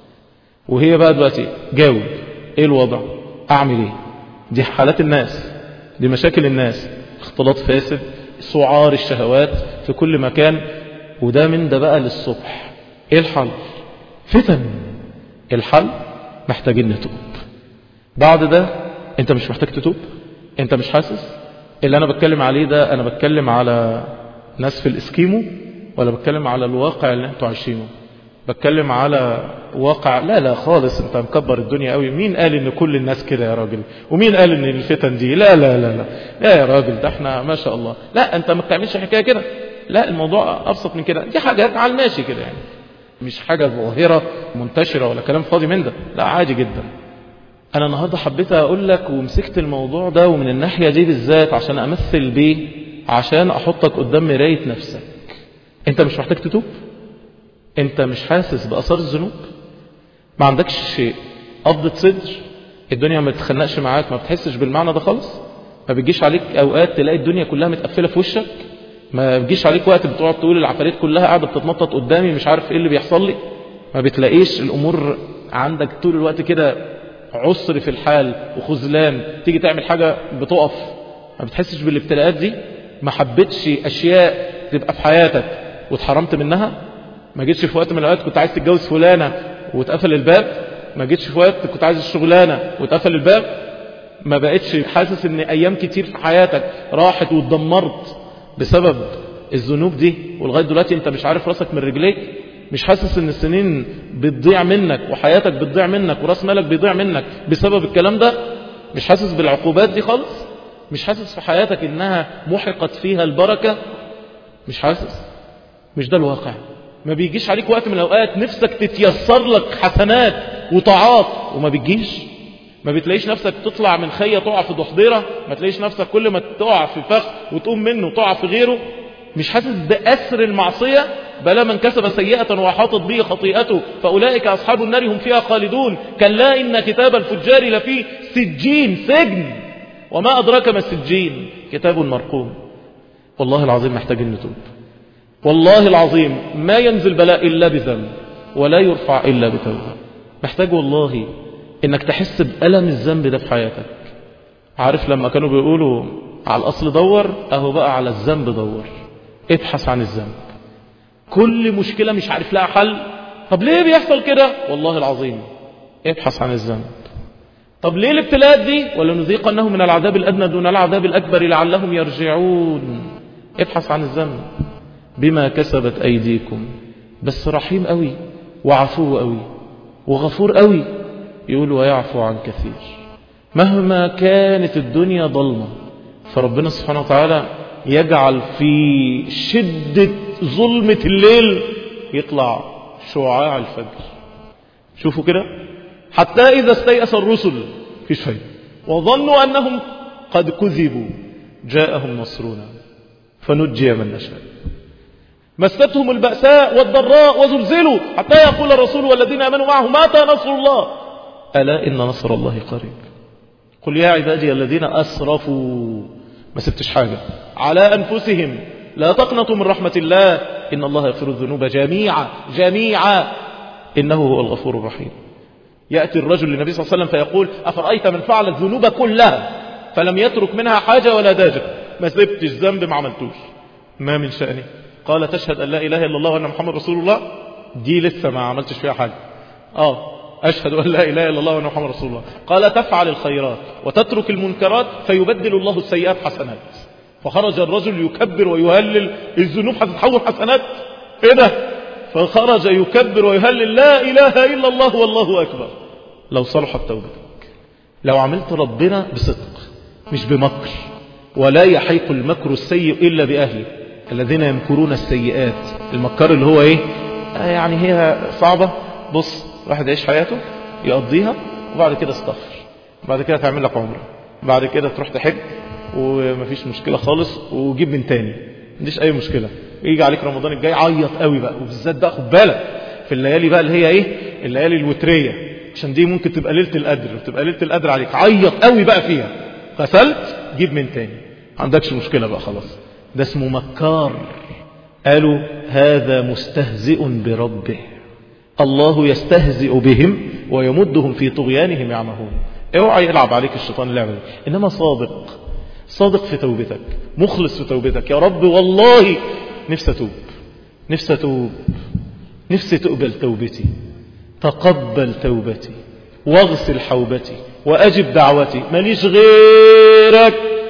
وهي بقى دلوقتي جاوب ايه الوضع، اعمل ايه؟ دي حالات الناس، دي مشاكل الناس، اختلاط فاسد، سعار الشهوات في كل مكان، وده من ده بقى للصبح. ايه الحل؟ فتن. الحل محتاجين نتوب. بعد ده انت مش محتاج تتوب، انت مش حاسس اللي انا بتكلم عليه ده. انا بتكلم على ناس في الاسكيمو ولا بتكلم على الواقع اللي انتوا عايشينه؟ بتكلم على واقع. لا لا خالص، انت مكبر الدنيا قوي. مين قال ان كل الناس كده يا راجل؟ ومين قال ان الفتن دي؟ لا لا لا لا لا يا راجل، ده احنا ما شاء الله. لا انت ما بتعملش حكايه كده، لا الموضوع ابسط من كده. دي حاجات على الماشي كده يعني، مش حاجه ظاهره منتشره ولا كلام فاضي من ده، لا عادي جدا. انا النهارده حبيت اقول لك ومسكت الموضوع ده ومن الناحيه دي بالذات عشان امثل بيه، عشان احطك قدام مرايه نفسك. انت مش محتاج تتوب؟ انت مش حاسس باثار الذنوب؟ ما عندكش قبضة صدر؟ الدنيا ما بتخنقش معاك؟ ما بتحسش بالمعنى ده خالص؟ ما بتجيش عليك اوقات تلاقي الدنيا كلها متقفله في وشك؟ ما بتجيش عليك وقت بتقعد تقول العفاريت كلها قاعده بتتنطط قدامي مش عارف ايه اللي بيحصل لي؟ ما بتلاقيش الامور عندك طول الوقت كده عسر في الحال وخذلان، تيجي تعمل حاجه بتقف؟ ما بتحسش بالابتلاءات دي؟ ما حبيتش اشياء تبقى في حياتك واتحرمت منها؟ ما جيتش في وقت من الاوقات كنت عايز تتجوز فلانه واتقفل الباب؟ ما جيتش في وقت كنت عايز الشغلانه واتقفل الباب؟ ما بقتش حاسس ان ايام كتير في حياتك راحت واتدمرت بسبب الذنوب دي، ولغايه دلوقتي انت مش عارف راسك من رجليك؟ مش حاسس ان السنين بتضيع منك وحياتك بتضيع منك وراس مالك بيضيع منك بسبب الكلام ده؟ مش حاسس بالعقوبات دي خالص؟ مش حاسس في حياتك انها محقت فيها البركه؟ مش حاسس؟ مش ده الواقع؟ ما بيجيش عليك وقت من الاوقات نفسك تتيسر لك حسنات وطاعات وما بتجيش؟ ما بتلاقيش نفسك تطلع من خية تقع في ضحضيرة؟ ما تلاقيش نفسك كل ما تقع في فخ وتقوم منه تقع في غيره؟ مش حاسس بأسر المعصية؟ بلا من كسب سيئة وحاطت به خطيئته فأولئك أصحاب النار هم فيها خالدون. كلا إن كتاب الفجار لفي سجين، سجن، وما أدراك ما السجين، كتاب مرقوم. والله العظيم محتاج نتوب. والله العظيم ما ينزل بلاء إلا بذنب ولا يرفع إلا بتوبة. محتاج والله إنك تحس بألم الذنب ده في حياتك. عارف لما كانوا بيقولوا على الأصل دور، أهو بقى على الذنب دور. ابحث عن الذنب. كل مشكلة مش عارف لها حل، طب ليه بيحصل كده؟ والله العظيم ابحث عن الذنب. طب ليه الابتلاءات دي؟ ولنذيقنهم من العذاب الأدنى دون العذاب الأكبر لعلهم يرجعون. ابحث عن الذنب. بما كسبت أيديكم. بس رحيم قوي وعفو قوي وغفور قوي، يقول ويعفو عن كثير. مهما كانت الدنيا ضلمة، فربنا سبحانه وتعالى يجعل في شدة ظلمة الليل يطلع شعاع الفجر. شوفوا كده، حتى إذا استيأس الرسل فيش فايدة وظنوا أنهم قد كذبوا جاءهم نصرنا فنجي من نشاء. مستهم البأساء والضراء وزلزلوا حتى يقول الرسول والذين آمنوا معه متى نصر الله ألا إن نصر الله قريب. قل يا عبادي الذين أسرفوا، ما سبتش حاجة، على أنفسهم لا تقنطوا من رحمة الله إن الله يغفر الذنوب جميعا جميعا إنه هو الغفور الرحيم. يأتي الرجل للنبي صلى الله عليه وسلم فيقول أفرأيت من فعل الذنوب كلها فلم يترك منها حاجة ولا داجة، ما سبتش ذنب ما عملتوش، ما من شأني؟ قال تشهد أن لا إله إلا الله وأن محمد رسول الله، دي لسه ما عملتش فيها حاجة. آه أشهد أن لا إله إلا الله وأن محمد رسول الله. قال تفعل الخيرات وتترك المنكرات فيبدل الله السيئات حسنات. فخرج الرجل يكبر ويهلل، الذنوب هتتحول حسنات، إيه ده؟ فخرج يكبر ويهلل لا إله إلا الله والله أكبر. لو صلحت توبتك، لو عملت ربنا بصدق مش بمكر، ولا يحيق المكر السيء إلا بأهله الذين يمكرون السيئات. المكر اللي هو إيه؟ آه يعني هي صعبة، بص واحد يعيش حياته يقضيها وبعد كده استغفر، بعد كده تعمل لك عمره، بعد كده تروح تحج ومفيش مشكلة خالص وجيب من تاني، مفيش أي مشكلة. يجي عليك رمضان الجاي عيط قوي بقى، وبالذات بقى خد بالك في الليالي بقى اللي هي ايه، الليالي الوترية، عشان دي ممكن تبقى ليلة القدر، وتبقى ليلة القدر عليك، عيط قوي بقى فيها، غسلت جيب من تاني، عندكش مشكلة بقى خلاص. ده اسمه مكار. قالوا هذا مستهزئ بربه، الله يستهزئ بهم ويمدهم في طغيانهم يعمهون. اوعى يلعب عليك الشيطان اللعبة دي، انما صادق صادق في توبتك، مخلص في توبتك. يا رب والله نفسي أتوب، نفسي أتوب، نفسي تقبل توبتي، تقبل توبتي واغسل حوبتي وأجب دعوتي، ماليش غيرك،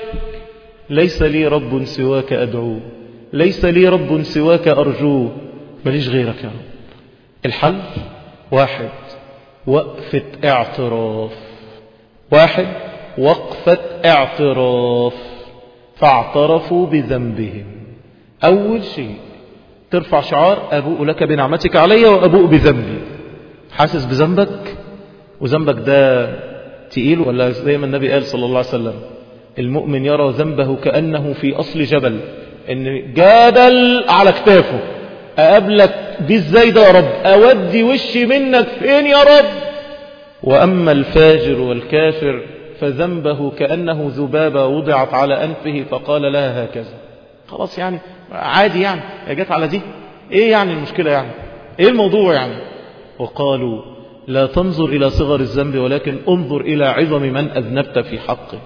ليس لي رب سواك أدعوه، ليس لي رب سواك أرجوه، ماليش غيرك يا رب. الحل واحد، وقفة اعتراف، واحد وقفة اعتراف، فاعترفوا بذنبهم. أول شيء ترفع شعار أبوء لك بنعمتك علي وأبوء بذنبي. حاسس بذنبك وذنبك ده تقيل، ولا زي ما النبي قال صلى الله عليه وسلم المؤمن يرى ذنبه كأنه في أصل جبل، إن جبل على كتافه، أقابلك بيه ازاي ده يا رب، أودي وشي منك فين يا رب. وأما الفاجر والكافر فذنبه كأنه ذبابة وضعت على أنفه فقال لها هكذا. خلاص يعني عادي، يعني جت على دي، ايه يعني المشكلة، يعني ايه الموضوع يعني. وقالوا لا تنظر إلى صغر الذنب ولكن انظر إلى عظم من أذنبت في حقه.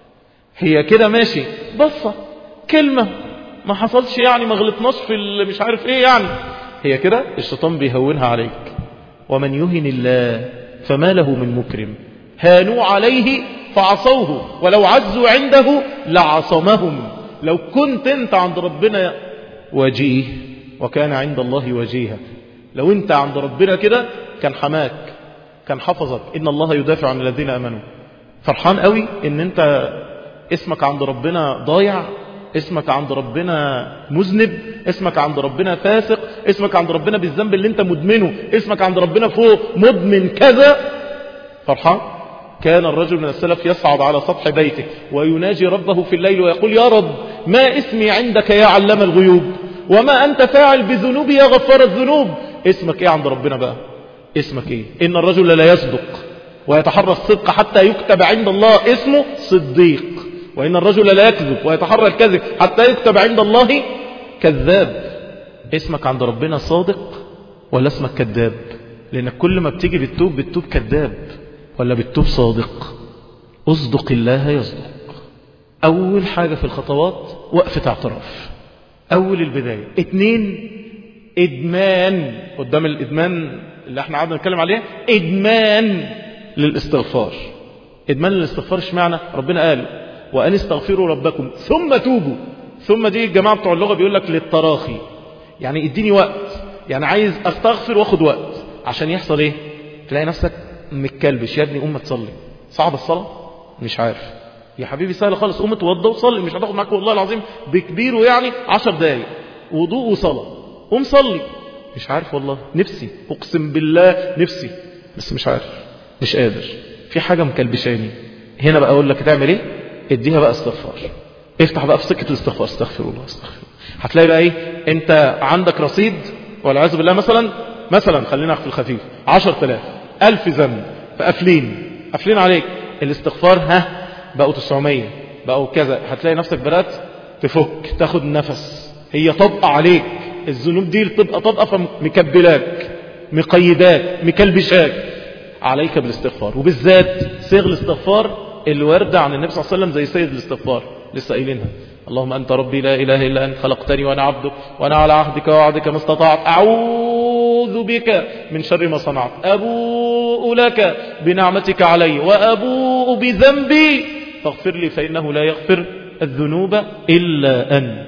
هي كده ماشي، بصة كلمة ما حصلش يعني، ما غلطناش في اللي مش عارف ايه يعني، هي كده الشيطان بيهونها عليك. ومن يهن الله فما له من مكرم، هانوا عليه فعصوه ولو عزوا عنده لعصمهم. لو كنت انت عند ربنا وجيه وكان عند الله وجيها، لو انت عند ربنا كده كان حماك، كان حفظك. إن الله يدافع عن الذين آمنوا. فرحان قوي ان انت اسمك عند ربنا ضايع، اسمك عند ربنا مذنب، اسمك عند ربنا فاسق، اسمك عند ربنا بالذنب اللي انت مدمنه، اسمك عند ربنا فوق مدمن كذا. فرحان. كان الرجل من السلف يصعد على سطح بيته ويناجي ربه في الليل ويقول يا رب ما اسمي عندك يا علم الغيوب، وما أنت فاعل بذنوب يا غفار الذنوب. اسمك ايه عند ربنا بقى؟ اسمك ايه؟ إن الرجل لا يصدق ويتحرى الصدق حتى يكتب عند الله اسمه صديق، وإن الرجل لا يكذب ويتحرى الكذب حتى يكتب عند الله كذاب. اسمك عند ربنا صادق ولا اسمك كذاب؟ لأنك كل ما بتيجي بتتوب بتتوب كذاب ولا بتتوب صادق؟ اصدق الله يصدق. أول حاجة في الخطوات وقفة اعتراف، أول البداية. اتنين إدمان، قدام الإدمان اللي احنا قعدنا نتكلم عليه، إدمان للاستغفار. إدمان للاستغفار اشمعنى؟ ربنا قال وأن استغفروا ربكم ثم توبوا. ثم دي الجماعة بتوع اللغة بيقول لك للتراخي، يعني اديني وقت، يعني عايز استغفر واخد وقت عشان يحصل ايه؟ تلاقي نفسك متكلبش. يا ابني قوم تصلي. صعب الصلاة؟ مش عارف يا حبيبي، سهل خالص، قوم اتوضى وصلي، مش هتاخد معاك والله العظيم بكبيره يعني عشر دقايق وضوء وصلاة. قوم صلي. مش عارف والله، نفسي اقسم بالله نفسي، بس مش عارف، مش قادر، في حاجة مكلبشاني. هنا بقى اقول لك تعمل ايه؟ اديها بقى استغفار، افتح بقى في سكة الاستغفار، استغفر الله استغفر الله. هتلاقي بقى ايه؟ انت عندك رصيد والعياذ بالله مثلا مثلا خلينا في الخفيف عشرة آلاف ألف ذنب فقافلين قافلين عليك. الاستغفار ها بقوا تسعمية بقوا كذا. هتلاقي نفسك بدأت تفك، تاخد نفس. هي طبقة عليك، الذنوب دي تبقى طبقة فمكبلاك مقيداك مكلبشاك. عليك بالاستغفار، وبالذات صيغ الاستغفار اللي وارده عن النبي صلى الله عليه وسلم زي سيد الاستغفار لسه قايلينها. اللهم أنت ربي لا إله إلا أنت خلقتني وأنا عبدك وأنا على عهدك ووعدك ما استطعت أعوذ بك من شر ما صنعت أبوء لك بنعمتك علي وأبوء بذنبي فاغفر لي فإنه لا يغفر الذنوب إلا أنت.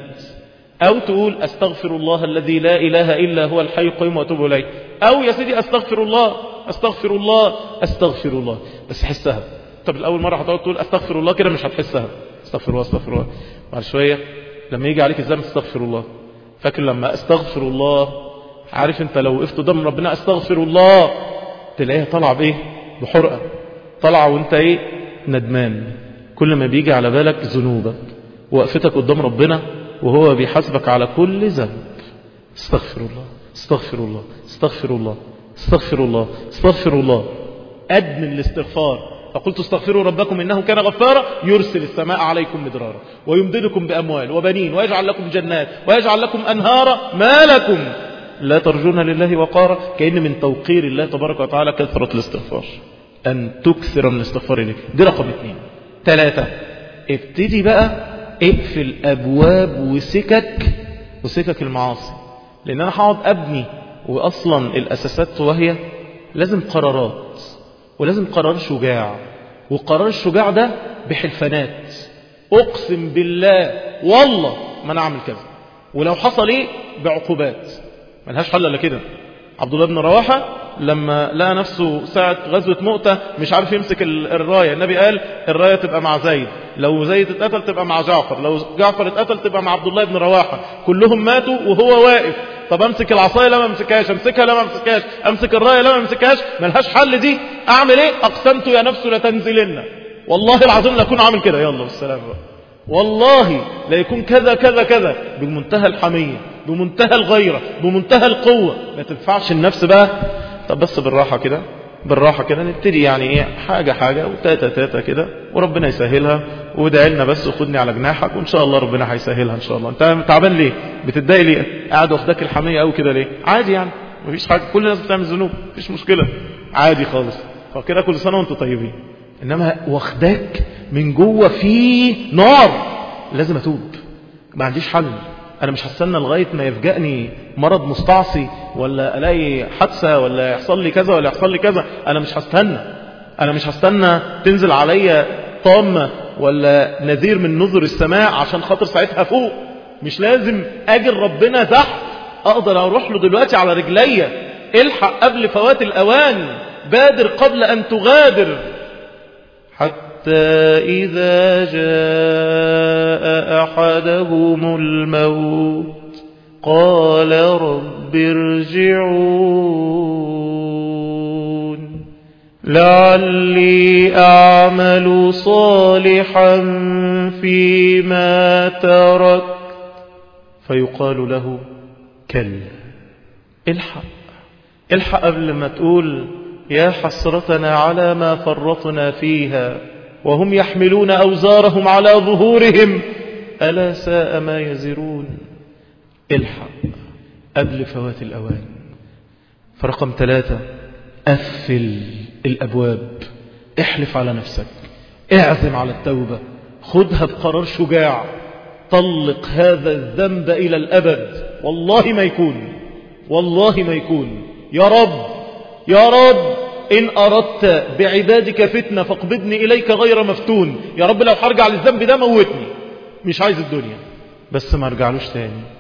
أو تقول أستغفر الله الذي لا إله إلا هو الحي القيوم وأتوب إليه. أو يا سيدي أستغفر الله أستغفر الله أستغفر الله، بس حسها. طب الأول مرة هتقعد تقول أستغفر الله كده مش هتحسها. استغفر الله استغفر الله. بعد شوية لما يجي عليك الذنب استغفر الله. فاكر لما أستغفر الله، عارف أنت لو وقفت قدام ربنا أستغفر الله تلاقيها طالعة بإيه؟ بحرقة، طالعة وأنت إيه؟ ندمان. كل ما بيجي على بالك ذنوبك وقفتك قدام ربنا وهو بيحاسبك على كل ذنب، استغفر الله استغفر الله استغفر الله استغفر الله استغفر الله. أدن الاستغفار. فقلت استغفروا ربكم إنه كان غفارا يرسل السماء عليكم مدرارا ويمددكم بأموال وبنين ويجعل لكم جنات ويجعل لكم أنهارا ما لكم لا ترجون لله وقارا. كأن من توقير الله تبارك وتعالى كثرة الاستغفار، أن تكثر من الاستغفار إليه. دي رقم اثنين. ثلاثة، ابتدي بقى اقفل أبواب وسكك وسكك المعاصي. لأن أنا هقعد أبني وأصلا الأساسات وهي لازم قرارات، ولازم قرار شجاع. وقرار الشجاع ده بحلفانات، أقسم بالله والله ما أنا أعمل كذا، ولو حصل إيه بعقوبات. ملهاش حل إلا كده. عبد الله بن رواحة لما لقى نفسه ساعة غزوة مؤتة مش عارف يمسك الراية، النبي قال الراية تبقى مع زيد، لو زيد اتقتل تبقى مع جعفر، لو جعفر اتقتل تبقى مع عبد الله بن رواحة. كلهم ماتوا وهو واقف. طب امسك العصاية لا ما امسكهاش، امسكها لا ما امسكهاش، امسك الراية لا ما امسكهاش. ملهاش حل دي. اعمل ايه؟ اقسمت يا نفس لتنزلن. والله العظيم لا اكون عامل كده. يلا بالسلامة بقى. والله لا يكون كذا كذا كذا، بمنتهى الحمية بمنتهى الغيرة بمنتهى القوة. ما تنفعش النفس بقى. طب بس بالراحة كده بالراحة كده نبتدي، يعني ايه، حاجة حاجة وتاتا تاتا كده، وربنا يسهلها. وادعي لنا بس وخدني على جناحك وان شاء الله ربنا هيسهلها ان شاء الله. انت تعبان ليه؟ بتتضايق ليه؟ قاعد واخداك الحمية قوي كده ليه؟ عادي يعني، مفيش حاجة، كل الناس بتعمل ذنوب، مفيش مشكلة، عادي خالص. فكده كل سنة وانتم طيبين. انما واخداك من جوه في نار، لازم اتوب، ما عنديش حل. انا مش هستنى لغاية ما يفجأني مرض مستعصي ولا الاقي حادثة ولا يحصل لي كذا ولا يحصل لي كذا. انا مش هستنى انا مش هستنى تنزل عليا طامة ولا نذير من نذر السماء عشان خاطر ساعتها فوق. مش لازم اجل ربنا زحف، اقدر اروح له دلوقتي على رجليا. الحق قبل فوات الاوان، بادر قبل ان تغادر. حتى إذا جاء أحدهم الموت قال رب ارجعون لعلي أعمل صالحا فيما تركت فيقال له كلا. الحق الحق قبل ما تقول يا حسرتنا على ما فرطنا فيها وهم يحملون أوزارهم على ظهورهم ألا ساء ما يزرون. الحق قبل فوات الأوان. فرقم ثلاثة، قفل الأبواب، احلف على نفسك، اعزم على التوبة، خدها بقرار شجاع، طلق هذا الذنب إلى الأبد. والله ما يكون والله ما يكون. يا رب يا رب إن أردت بعبادك فتنة فاقبضني إليك غير مفتون. يا رب لو هرجع للذنب ده موتني، مش عايز الدنيا بس ما ارجعلوش تاني.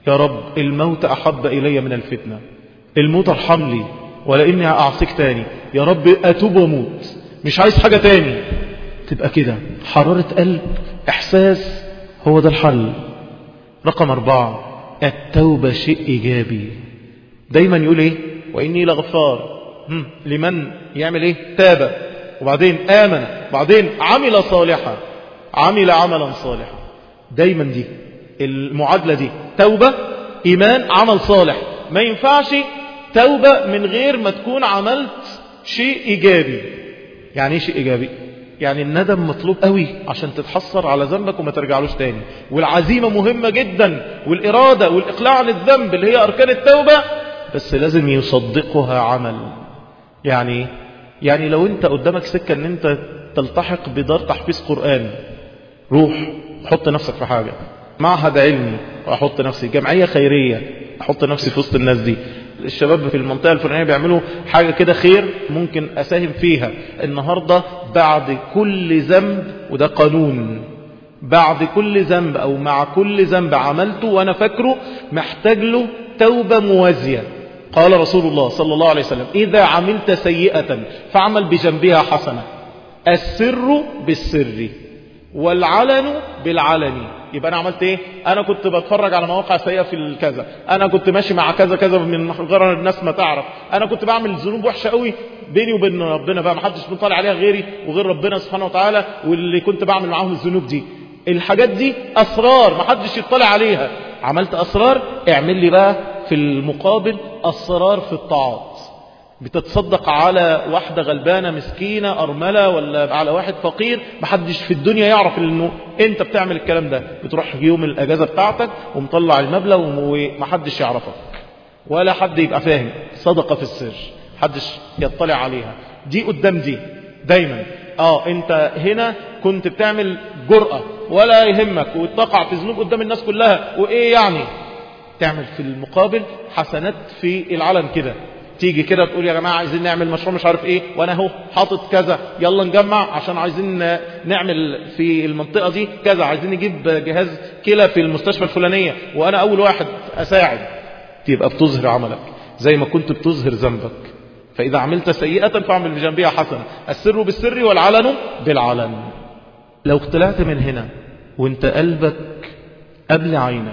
يا رب الموت أحب إلي من الفتنة، الموت ارحم لي ولاني أعصيك تاني، يا رب أتوب وموت، مش عايز حاجة تاني. تبقى كده حرارة قلب، إحساس، هو ده الحل. رقم أربعة، التوبة شيء إيجابي. دايما يقول إيه؟ وإني لغفار لمن يعمل إيه؟ تاب، وبعدين آمن، وبعدين عمل صالحا، عمل عملا صالحا. دايما دي المعادلة دي، توبة إيمان عمل صالح. ما ينفعش توبة من غير ما تكون عملت شيء إيجابي. يعني إيه شيء إيجابي؟ يعني الندم مطلوب قوي عشان تتحسر على ذنبك وما ترجعلوش تاني، والعزيمة مهمة جدا، والإرادة والإقلاع عن الذنب اللي هي أركان التوبة، بس لازم يصدقها عمل. يعني يعني لو انت قدامك سكة ان انت تلتحق بدار تحفيظ قرآن، روح حط نفسك في حاجة، معهد علمي واحط نفسي، جمعية خيرية احط نفسي في وسط الناس دي، الشباب في المنطقة الفلانية بيعملوا حاجة كده خير ممكن أساهم فيها. النهاردة بعد كل ذنب، وده قانون، بعد كل ذنب أو مع كل ذنب عملته وأنا فاكره محتاج له توبة موازية. قال رسول الله صلى الله عليه وسلم: إذا عملت سيئة فاعمل بجنبها حسنة، السر بالسر والعلن بالعلن. يبقى أنا عملت إيه؟ أنا كنت بتفرج على مواقع سيئة في الكذا، أنا كنت ماشي مع كذا كذا من غير الناس ما تعرف، أنا كنت بعمل ذنوب وحشة قوي بيني وبين ربنا، بقى محدش بيطلع عليها غيري وغير ربنا سبحانه وتعالى، واللي كنت بعمل معاهم الذنوب دي، الحاجات دي أسرار محدش يطلع عليها. عملت أسرار، اعمل لي بقى في المقابل أسرار في الطاعات. بتتصدق على واحدة غلبانة مسكينة أرملة، ولا على واحد فقير محدش في الدنيا يعرف انه انت بتعمل الكلام ده، بتروح يوم الأجازة بتاعتك ومطلع المبلغ ومحدش يعرفك ولا حد يبقى فاهم، صدقة في السر محدش يطلع عليها. دي قدام دي دايما. اه انت هنا كنت بتعمل جرأة ولا يهمك وتقع في ذنوب قدام الناس كلها، وايه يعني؟ تعمل في المقابل حسنات في العلن كده، تيجي كده تقول يا جماعة عايزين نعمل مشروع مش عارف ايه، وانا اهو حاطط كذا، يلا نجمع عشان عايزين نعمل في المنطقة دي كذا، عايزين نجيب جهاز كلى في المستشفى الفلانية وانا اول واحد اساعد. تبقى بتظهر عملك زي ما كنت بتظهر ذنبك. فاذا عملت سيئة فاعمل بجنبها حسنة، السر بالسر والعلن بالعلن. لو طلعت من هنا وانت قلبك قبل عينك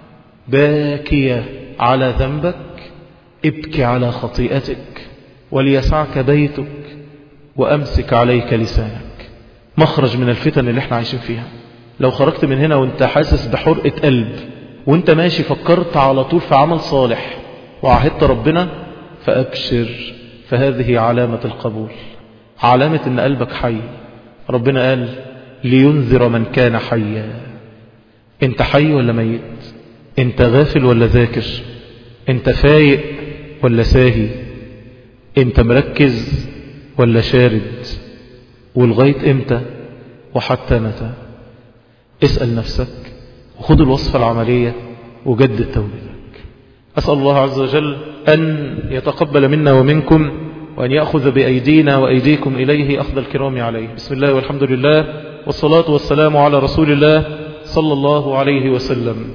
باكية على ذنبك، ابكي على خطيئتك وليسعك بيتك وأمسك عليك لسانك. مخرج من الفتن اللي احنا عايشين فيها. لو خرجت من هنا وانت حاسس بحرقة قلب وانت ماشي فكرت على طول في عمل صالح وعهدت ربنا، فأبشر، فهذه علامة القبول، علامة ان قلبك حي. ربنا قال: لينذر من كان حيا. انت حي ولا ميت؟ انت غافل ولا ذاكر؟ انت فايق ولا ساهي؟ انت مركز ولا شارد؟ ولغاية امتى وحتى متى؟ اسأل نفسك وخذ الوصفة العملية وجدد توبتك. أسأل الله عز وجل أن يتقبل منا ومنكم، وأن يأخذ بأيدينا وأيديكم إليه أخذ الكرام عليه. بسم الله والحمد لله والصلاة والسلام على رسول الله صلى الله عليه وسلم.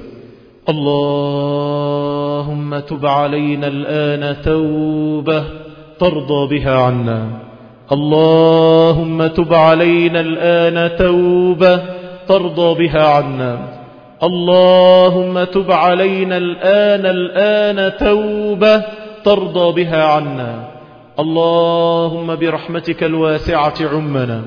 اللهم تب علينا الآن توبة ترضى بها عنا. اللهم تب علينا الآن توبة ترضى بها عنا. اللهم تب علينا الآن الآن توبة ترضى بها عنا. اللهم برحمتك الواسعة عمنا.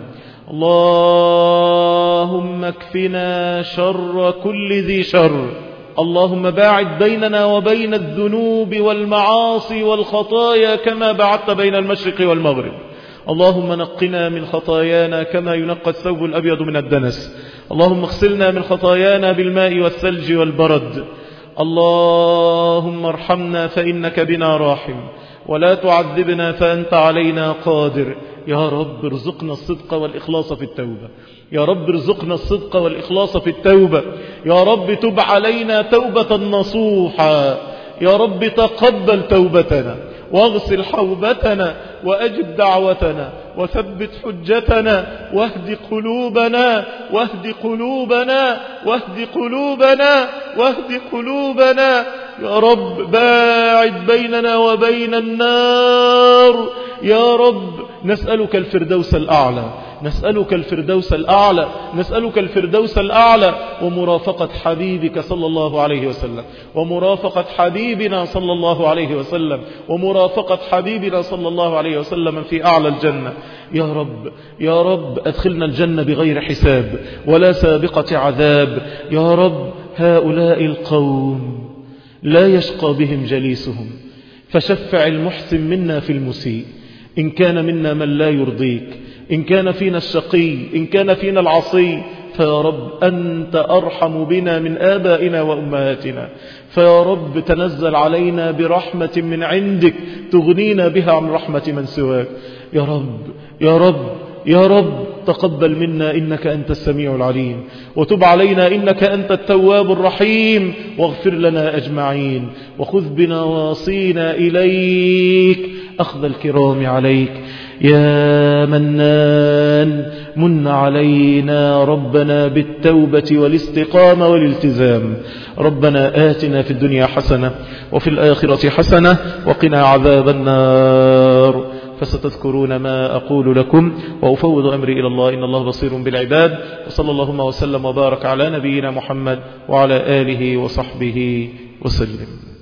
اللهم اكفنا شر كل ذي شر. اللهم باعد بيننا وبين الذنوب والمعاصي والخطايا كما بعدت بين المشرق والمغرب. اللهم نقنا من خطايانا كما ينقى الثوب الأبيض من الدنس. اللهم اغسلنا من خطايانا بالماء والثلج والبرد. اللهم ارحمنا فإنك بنا راحم، ولا تعذبنا فأنت علينا قادر. يا رب ارزقنا الصدق والإخلاص في التوبة. يا رب ارزقنا الصدق والإخلاص في التوبة. يا رب تب علينا توبة نصوحا. يا رب تقبل توبتنا واغسل حوبتنا وأجب دعوتنا وثبت حجتنا واهد قلوبنا واهد قلوبنا واهد قلوبنا واهد قلوبنا. يا رب باعد بيننا وبين النار. يا رب نسألك الفردوس الأعلى، نسألك الفردوس الأعلى، نسألك الفردوس الأعلى، ومرافقة حبيبك صلى الله عليه وسلم، ومرافقة حبيبنا صلى الله عليه وسلم، ومرافقة حبيبنا صلى الله عليه وسلم في أعلى الجنة. يا رب يا رب أدخلنا الجنة بغير حساب ولا سابقة عذاب. يا رب هؤلاء القوم لا يشقى بهم جليسهم، فشفع المحسن منا في المسيء، إن كان منا من لا يرضيك، إن كان فينا الشقي، إن كان فينا العصي، فيا رب أنت أرحم بنا من آبائنا وأمهاتنا. فيا رب تنزل علينا برحمة من عندك تغنينا بها عن رحمة من سواك. يا رب يا رب يا رب تقبل منا إنك أنت السميع العليم، وتب علينا إنك أنت التواب الرحيم، واغفر لنا أجمعين، وخذ بنواصينا إليك أخذ الكرام عليك. يا منان من علينا ربنا بالتوبة والاستقامة والالتزام. ربنا آتنا في الدنيا حسنة وفي الآخرة حسنة وقنا عذاب النار. فستذكرون ما أقول لكم، وأفوض أمري إلى الله إن الله بصير بالعباد. وصلى اللهم وسلم وبارك على نبينا محمد وعلى آله وصحبه وسلم.